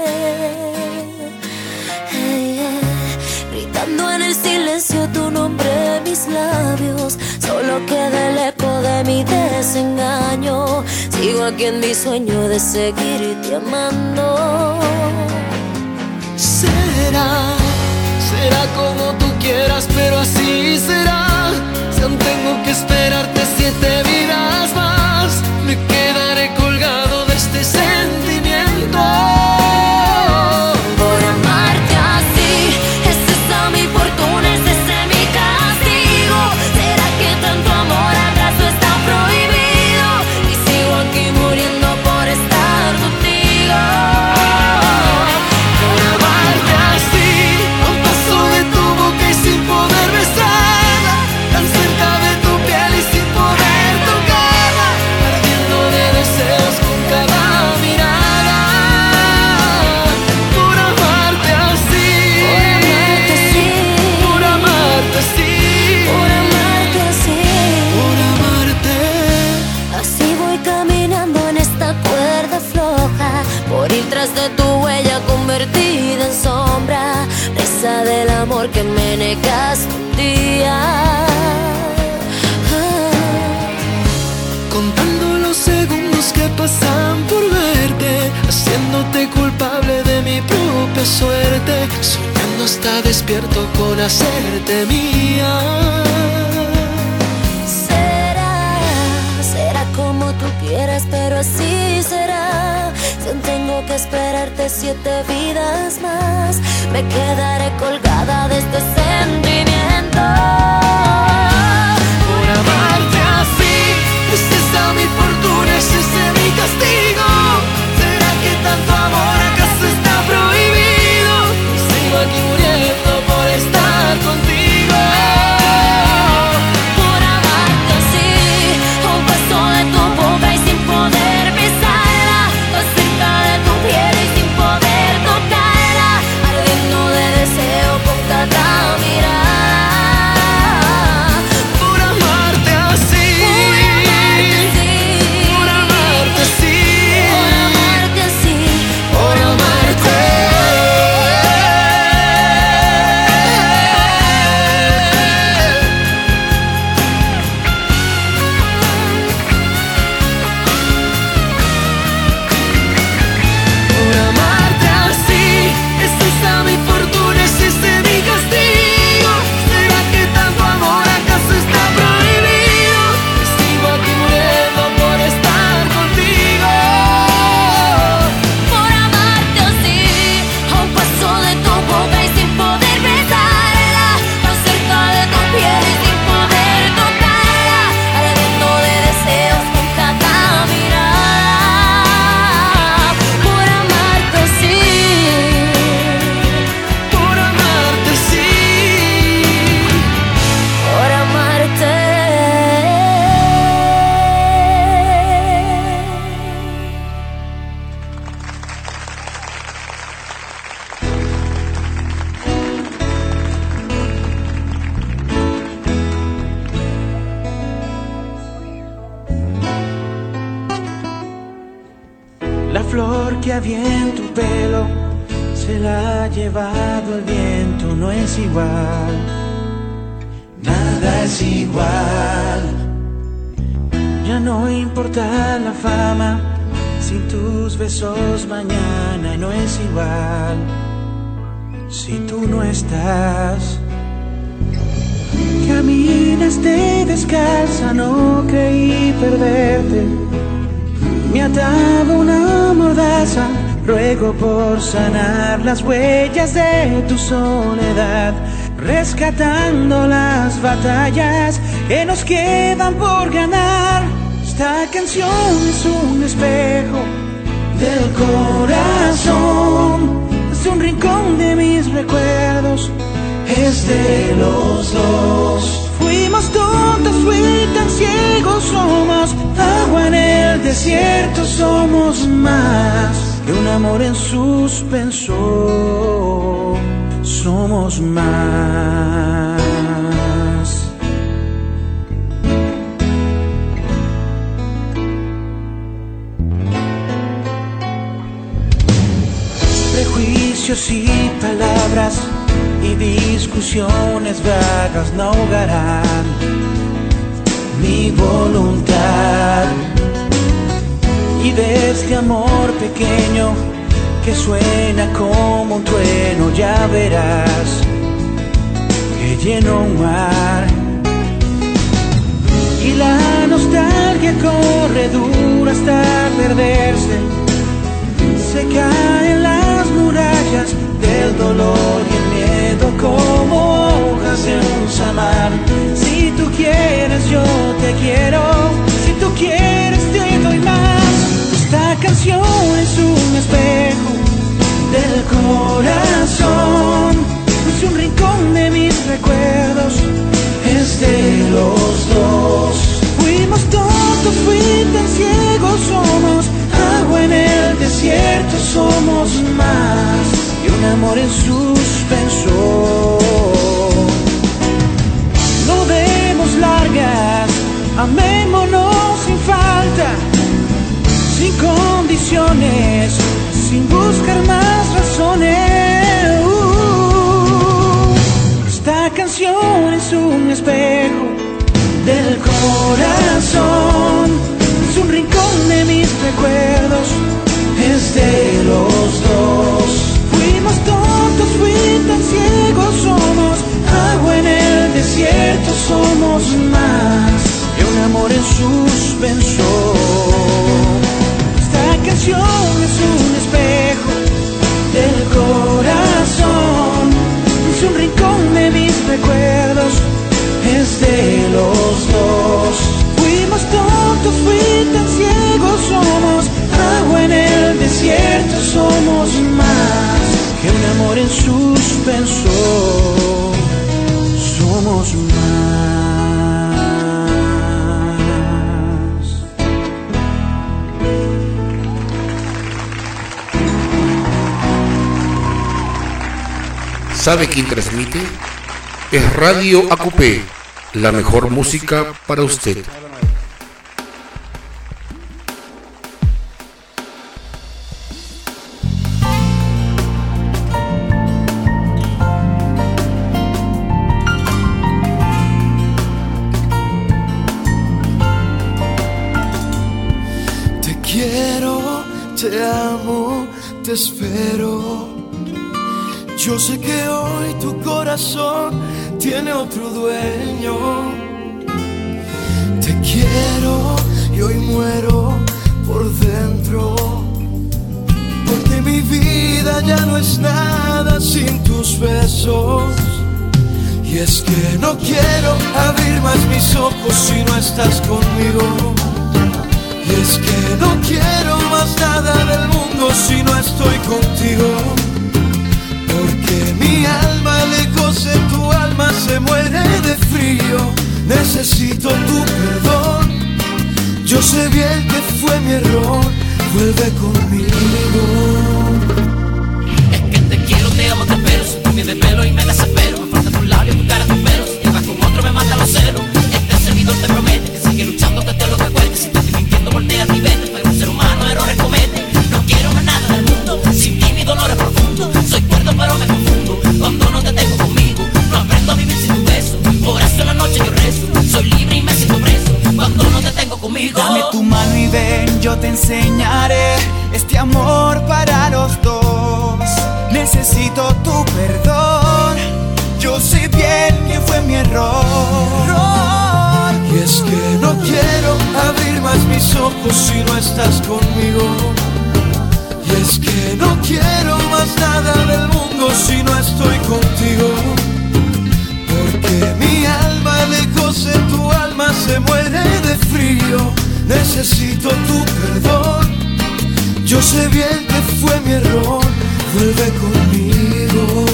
Hey, yeah. Gritando en el silencio tu nombre en mis labios, solo queda el eco de mi desengaño. Sigo aquí en mi sueño de seguirte amando. Será, será como tú quieras, pero así será. Si aún tengo que esperarte siete vidas más, me quedaré colgado de este sentimiento. Por amarte así, es esta mi fortuna, es ese mi castigo. ¿Será que tanto amor acaso está prohibido? Y sigo aquí muriendo por estar contigo. Por amarte así, a un paso de tu boca y sin poder besarla, tan cerca de tu piel y sin poder tocarla, ardiendo de deseos con cada mirada. Por amarte así, por amarte así, por amarte así, por amarte por amarte. Así voy caminando en esta cuerda floja, por ir tras de tu huella convertida en sombra, presa del amor que me negaste un día. Contando los segundos que pasan por verte, haciéndote culpable de mi propia suerte, soñando hasta despierto con hacerte mía. Será, será como tú quieras, pero así será. Si aún tengo que esperarte siete vidas más, me quedaré colgada de este sentimiento. Por amarte así, es esa mi fortuna, es ese mi castigo. ¿Será que tanto amor acaso está prohibido? Y sigo aquí muriendo por estar contigo. Por amarte así, a un paso de tu boca y sin poder besarla, tan cerca de tu piel y sin poder tocarla, ardiendo de deseo con cada mirada. Por amarte así, por amarte así, por amarte así, por amarte así, por amarte así, es esa mi fortuna, es ese mi castigo. ¿Será que tanto amor acaso está prohibido? Y sigo aquí muriendo por estar contigo. por amarte así, a un paso de tu boca y sin poder besarla, tan cerca de tu piel y sin poder tocarla, ardiendo de deseos con cada mirada. Por amarte así, Por amarte así, por amarte. La flor que había en tu pelo se la ha llevado el viento, no es igual. Nada es igual. Ya no importa la fama, sin tus besos mañana no es igual. Si tú no estás, caminaste descalza, no creí perderte. Me ataba una mordaza, ruego por sanar las huellas de tu soledad, rescatando las batallas que nos quedan por ganar. Esta canción es un espejo del corazón, es un rincón de mis recuerdos, es de los dos. Fuimos tontos, fui tan ciegos, somos agua en el desierto, somos más que un amor en suspenso, somos más. discusiones vagas no ahogarán mi voluntad. Y de este amor pequeño que suena como un trueno, ya verás que lleno un mar. Y la nostalgia corre dura hasta perderse, se caen las murallas del dolor y el miedo como hojas de un samán. Si tú quieres yo te quiero, si tú quieres te doy más. Esta canción es un espejo del corazón, es un rincón de mis recuerdos, es de los dos. Fuimos tontos, fui tan ciegos, somos agua en el desierto, somos más que un amor en suspenso. No demos largas, amémonos sin falta, sin condiciones, sin buscar más razones. Uh, esta canción es un espejo del corazón, es un rincón de mis recuerdos, es de los dos. Fuimos tontos, fui tan ciegos, somos agua en el desierto, somos más que un amor en suspenso. Esta canción es un espejo del corazón, es un rincón de mis recuerdos, es de los dos. Fuimos tontos, fui tan ciegos, somos agua en el desierto, somos más que un amor en suspenso, somos más. ¿Sabe quién transmite? Es Radio A Q P, la mejor música para usted. Te quiero, te amo, te espero. Yo sé que hoy tu corazón tiene otro dueño. Te quiero y hoy muero por dentro, porque mi vida ya no es nada sin tus besos. Y es que no quiero abrir más mis ojos si no estás conmigo. Y es que no quiero más nada del mundo si no estoy contigo. Porque mi alma lejos de tu alma se muere de frío. Necesito tu perdón. Yo sé bien que fue mi error. Vuelve conmigo. Es que te quiero, te amo, te espero. Soy cambio de pelo y me desespero. Me falta tus labios, tu cara, tus pelos. Si te vas con otro me mata los celos. Este servidor te promete que sigue luchando, que te lo recuerde. Si te estoy mintiendo, voltea y vete. Pero un ser humano errores comete. No quiero más nada del mundo. Sin ti mi dolor es profundo. Soy cuerdo pero me confundo cuando no te tengo conmigo. No aprendo a vivir sin tu beso. Por eso en la noche yo rezo. Soy libre y me siento preso cuando no te tengo conmigo. Dame tu mano y ven, yo te enseñaré este amor para los dos. Necesito tu perdón. Yo sé bien que fue mi error. Y es que no quiero abrir más mis ojos si no estás conmigo. Y es que no quiero más nada del mundo si no estoy contigo. Porque mi alma lejos de tu alma se muere de frío. Necesito tu perdón. Yo sé bien que fue mi error. Vuelve conmigo.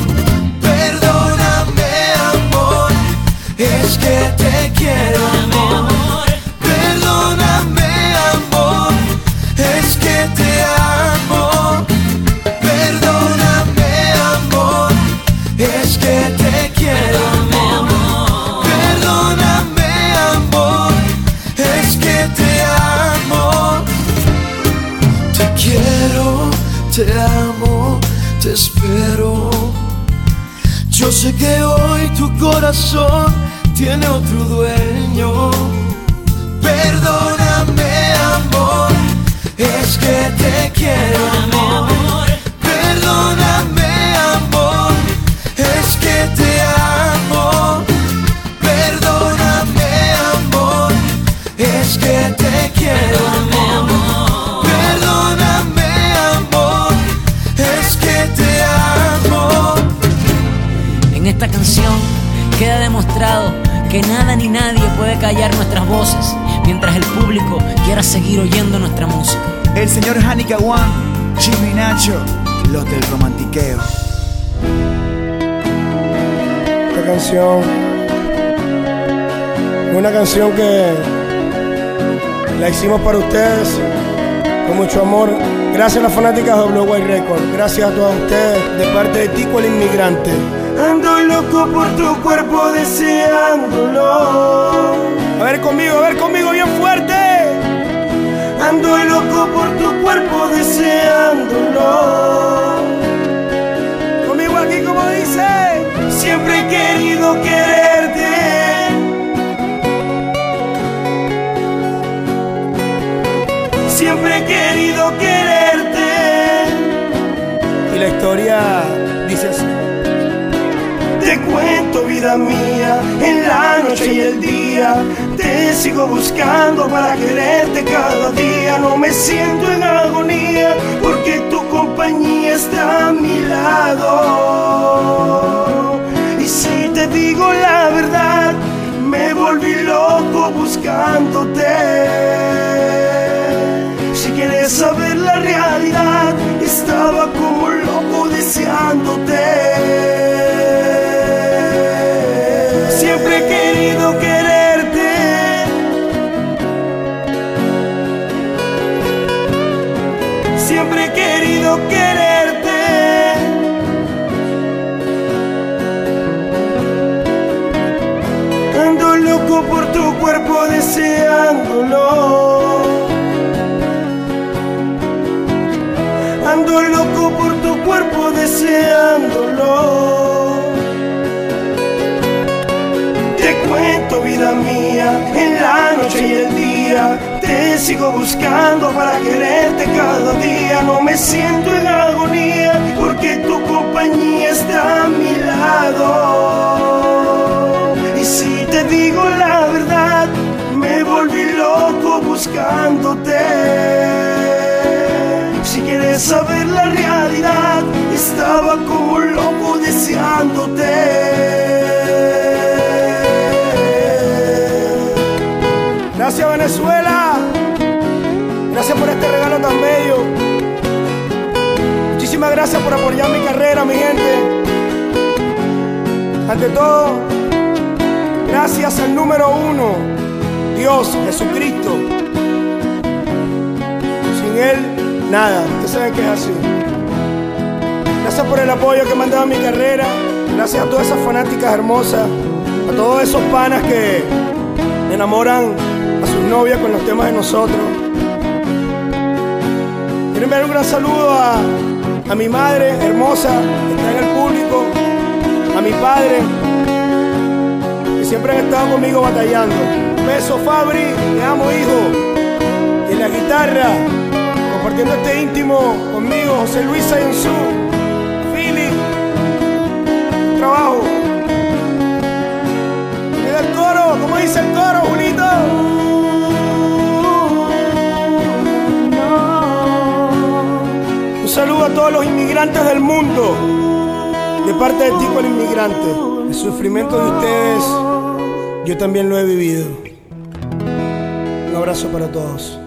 Perdóname, amor. Es que te quiero, amor. Perdóname, amor. Es que te amo. Perdóname, amor. Es que te quiero, amor. Perdóname, amor. Es que te amo. Te quiero, te amo, te espero. Yo Yo sé que hoy tu corazón tiene otro dueño. Perdóname, amor, es que te quiero, amor. Perdóname, amor, es que te amo. Perdóname, amor, es que te quiero, amor. Perdóname, amor, es que te amo. En esta canción queda demostrado que nada ni nadie puede callar nuestras voces mientras el público quiera seguir oyendo nuestra música. El señor Hanika One, Chino y Nacho, los del romantiqueo. Esta canción es una canción que la hicimos para ustedes con mucho amor. Gracias a las fanáticas de W White Records. Gracias a todos ustedes de parte de Tico el Inmigrante. Ando loco por tu cuerpo deseándolo. A ver conmigo, a ver conmigo bien fuerte. Ando loco por tu cuerpo deseándolo. Conmigo aquí como dice. Siempre he querido quererte. Siempre he querido quererte. Y la historia dice así. Te cuento, vida mía, en la noche y el día. Te sigo buscando para quererte cada día. No me siento en agonía porque tu compañía está a mi lado. Y si te digo la verdad, me volví loco buscándote. Si quieres saber la realidad, estaba como loco deseándote. Siempre he querido quererte. Siempre he querido quererte. Ando loco por tu cuerpo deseándolo. Ando loco por tu cuerpo deseándolo. Cuento, vida mía, en la noche y el día. Te sigo buscando para quererte cada día. No me siento en agonía porque tu compañía está a mi lado. Y si te digo la verdad, me volví loco buscándote. Si quieres saber la realidad, estaba como loco deseándote. Gracias Venezuela, gracias por este regalo tan bello. Muchísimas gracias por apoyar mi carrera, mi gente. Ante todo, gracias al número uno, Dios, Jesucristo. Sin Él, nada, ustedes saben que es así. Gracias por el apoyo que me han dado a mi carrera. Gracias a todas esas fanáticas hermosas, a todos esos panas que me enamoran a sus novias con los temas de nosotros. Quiero enviar un gran saludo a, a mi madre hermosa que está en el público, a mi padre que siempre han estado conmigo batallando. Un beso, Fabri, te amo, hijo. Y en la guitarra, compartiendo este íntimo conmigo, José Luis Sayensú, Philly, trabajo. Y el coro, ¿cómo dice el coro, Julito? Un saludo a todos los inmigrantes del mundo, de parte de Tico el Inmigrante. El sufrimiento de ustedes, yo también lo he vivido. Un abrazo para todos.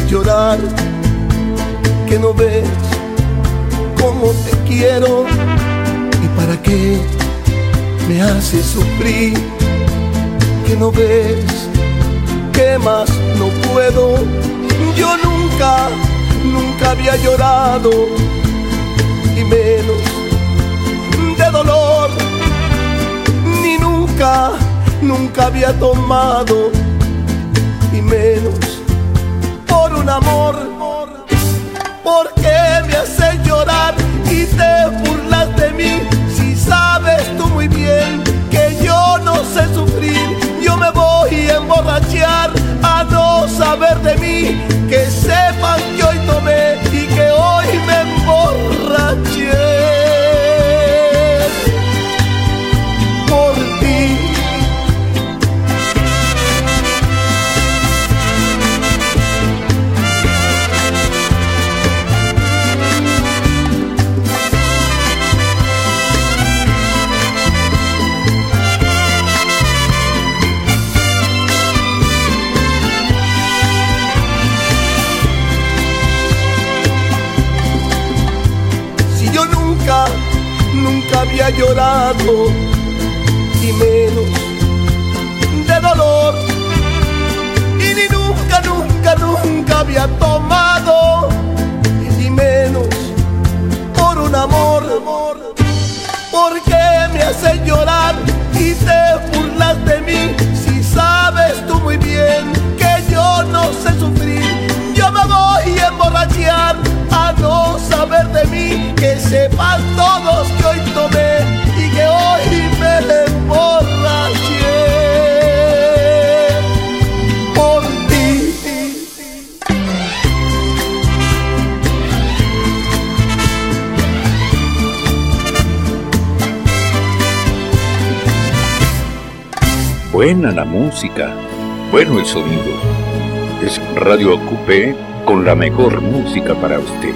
llorar, que no ves cómo te quiero y para qué me haces sufrir, que no ves que más no puedo. Yo nunca, nunca había llorado y menos de dolor, ni nunca, nunca había tomado y menos por un amor. ¿Por qué me haces llorar y te burlas de mí? Si sabes tú muy bien que yo no sé sufrir. Yo me voy a emborrachar a no saber de mí. Que sepan que hoy tomé y que hoy me emborraché por ti. Nunca había llorado y menos de dolor, y ni nunca, nunca, nunca había tomado y menos por un amor. ¿Por qué me haces llorar y te burlas de mí? Si sabes tú muy bien que yo no sé sufrir. Yo me voy a emborrachar a no saber de mí. Que sepan todos que hoy tomé y que hoy me emborraché por ti. Buena la música, bueno el sonido. Es Radio Acupé con la mejor música para usted.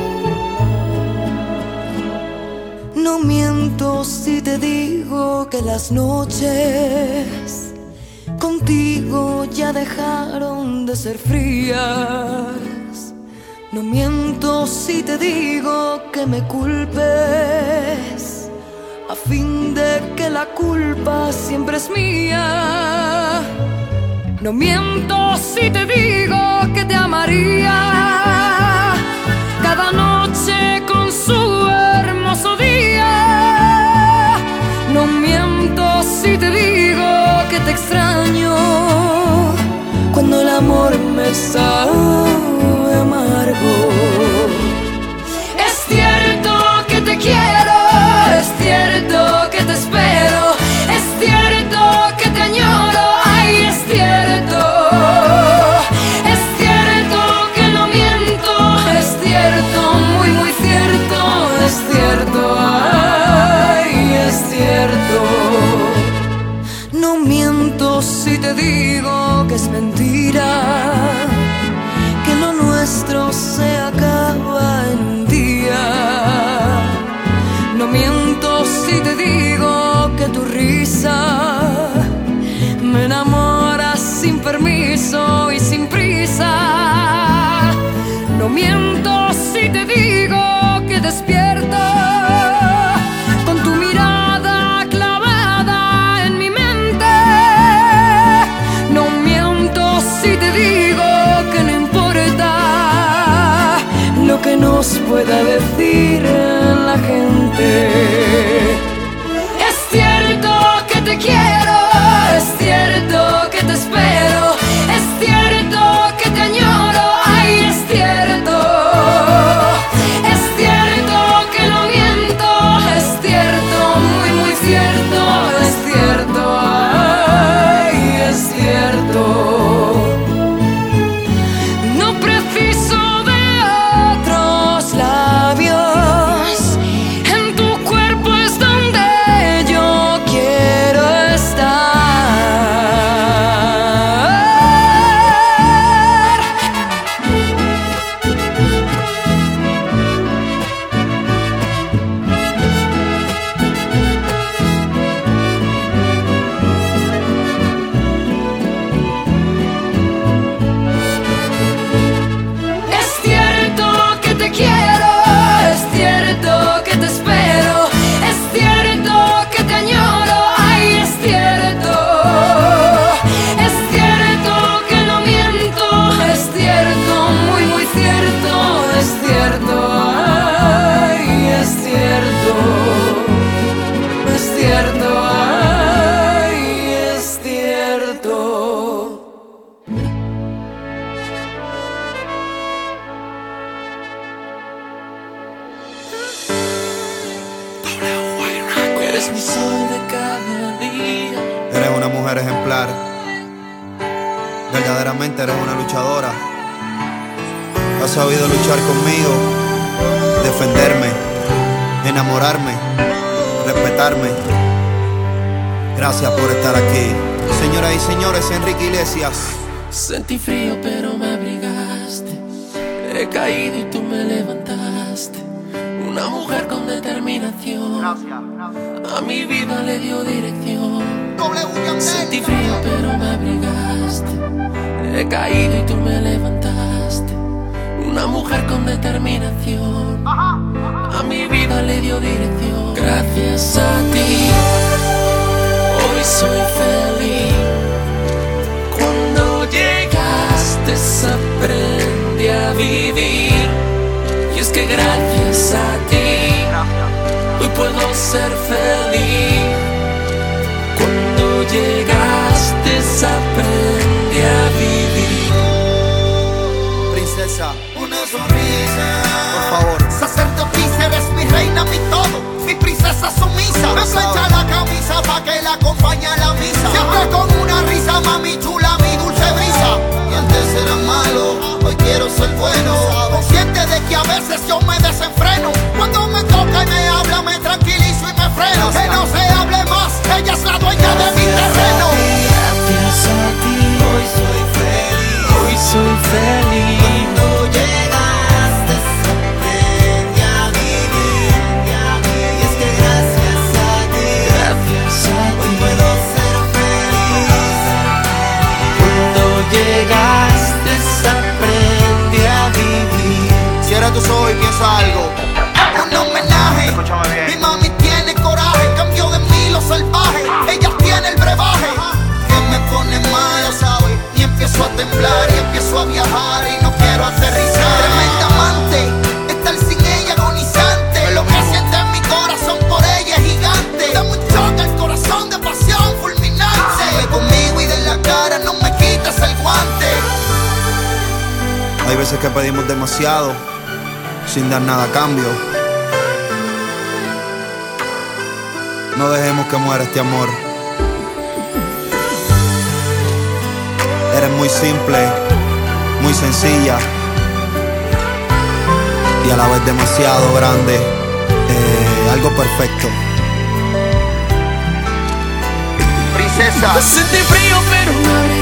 No miento si te digo que las noches contigo ya dejaron de ser frías. No miento si te digo que me culpes, a fin de que la culpa siempre es mía. No miento si te digo que te amaría cada noche con su hermoso día. No miento si te digo que te extraño cuando el amor me sabe amargo. Es cierto que te quiero, es cierto que te espero, es cierto que te añoro. Es cierto, es cierto que no miento, es cierto, muy muy cierto, es cierto, ay, es cierto. No miento si te digo que es mentira, que lo nuestro se acaba en un día. No miento si te digo que tu risa me enamora sin permiso y sin prisa. No miento si te digo que despierto con tu mirada clavada en mi mente. No miento si te digo que no importa lo que nos pueda decir la gente. Es cierto que te quiero, es cierto que te espero, es cierto que te añoro, ay, es cierto, es cierto que no miento, es cierto, muy muy cierto, es cierto, ay, es cierto. No preciso de otros labios, en tu cuerpo es donde yo quiero estar. sol de cada día. Eres una mujer ejemplar. Verdaderamente eres una luchadora. Has sabido luchar conmigo, defenderme, enamorarme, respetarme. Gracias por estar aquí. Señoras y señores, Enrique Iglesias. Sentí frío pero me abrigaste. He caído y tú me levantaste. Una mujer con determinación. A mi vida le dio dirección. Sentí frío pero me abrigaste. He caído y tú me levantaste. Una mujer con determinación. A mi vida le dio dirección. Gracias a ti hoy soy feliz. Cuando llegaste aprendí a vivir. Y es que gracias a ti hoy puedo ser feliz. Cuando llegaste aprendí a vivir. Princesa, una sonrisa. por favor. Sacerdotisa, eres mi reina, mi todo, mi princesa sumisa. Me plancha la camisa pa' que la acompañe a la misa. Siempre con una risa, mami chula, mi dulce brisa. Y antes era malo, hoy quiero ser bueno. Consciente de que a veces yo me desenfreno. Cuando me toca y me habla, me tranquilizo y me freno. Que no se hable más, ella es la dueña de mi terreno. Gracias a ti hoy soy feliz. Hoy soy feliz. Cuando llegaste aprendí a vivir. Y es que gracias a ti, gracias a ti hoy puedo ser feliz. Cuando llegaste aprendí a vivir. Cierra tus ojos y piensa algo. Un homenaje. Escúchame bien. Mi mami tiene coraje, cambió de mí lo salvaje. Ella tiene el brebaje que me pone mal, ¿sabes? Y empiezo a temblar y empiezo a viajar y no quiero aterrizar. Tremenda amante, estar sin ella agonizante. Lo que siente en mi corazón por ella es gigante. Da un choque al corazón de pasión fulminante. Ve conmigo y de la cara no me quites el guante. Hay veces que pedimos demasiado sin dar nada a cambio. No dejemos que muera este amor. Eres muy simple, muy sencilla y a la vez demasiado grande. Eh, algo perfecto. Princesa. Sentí frío pero me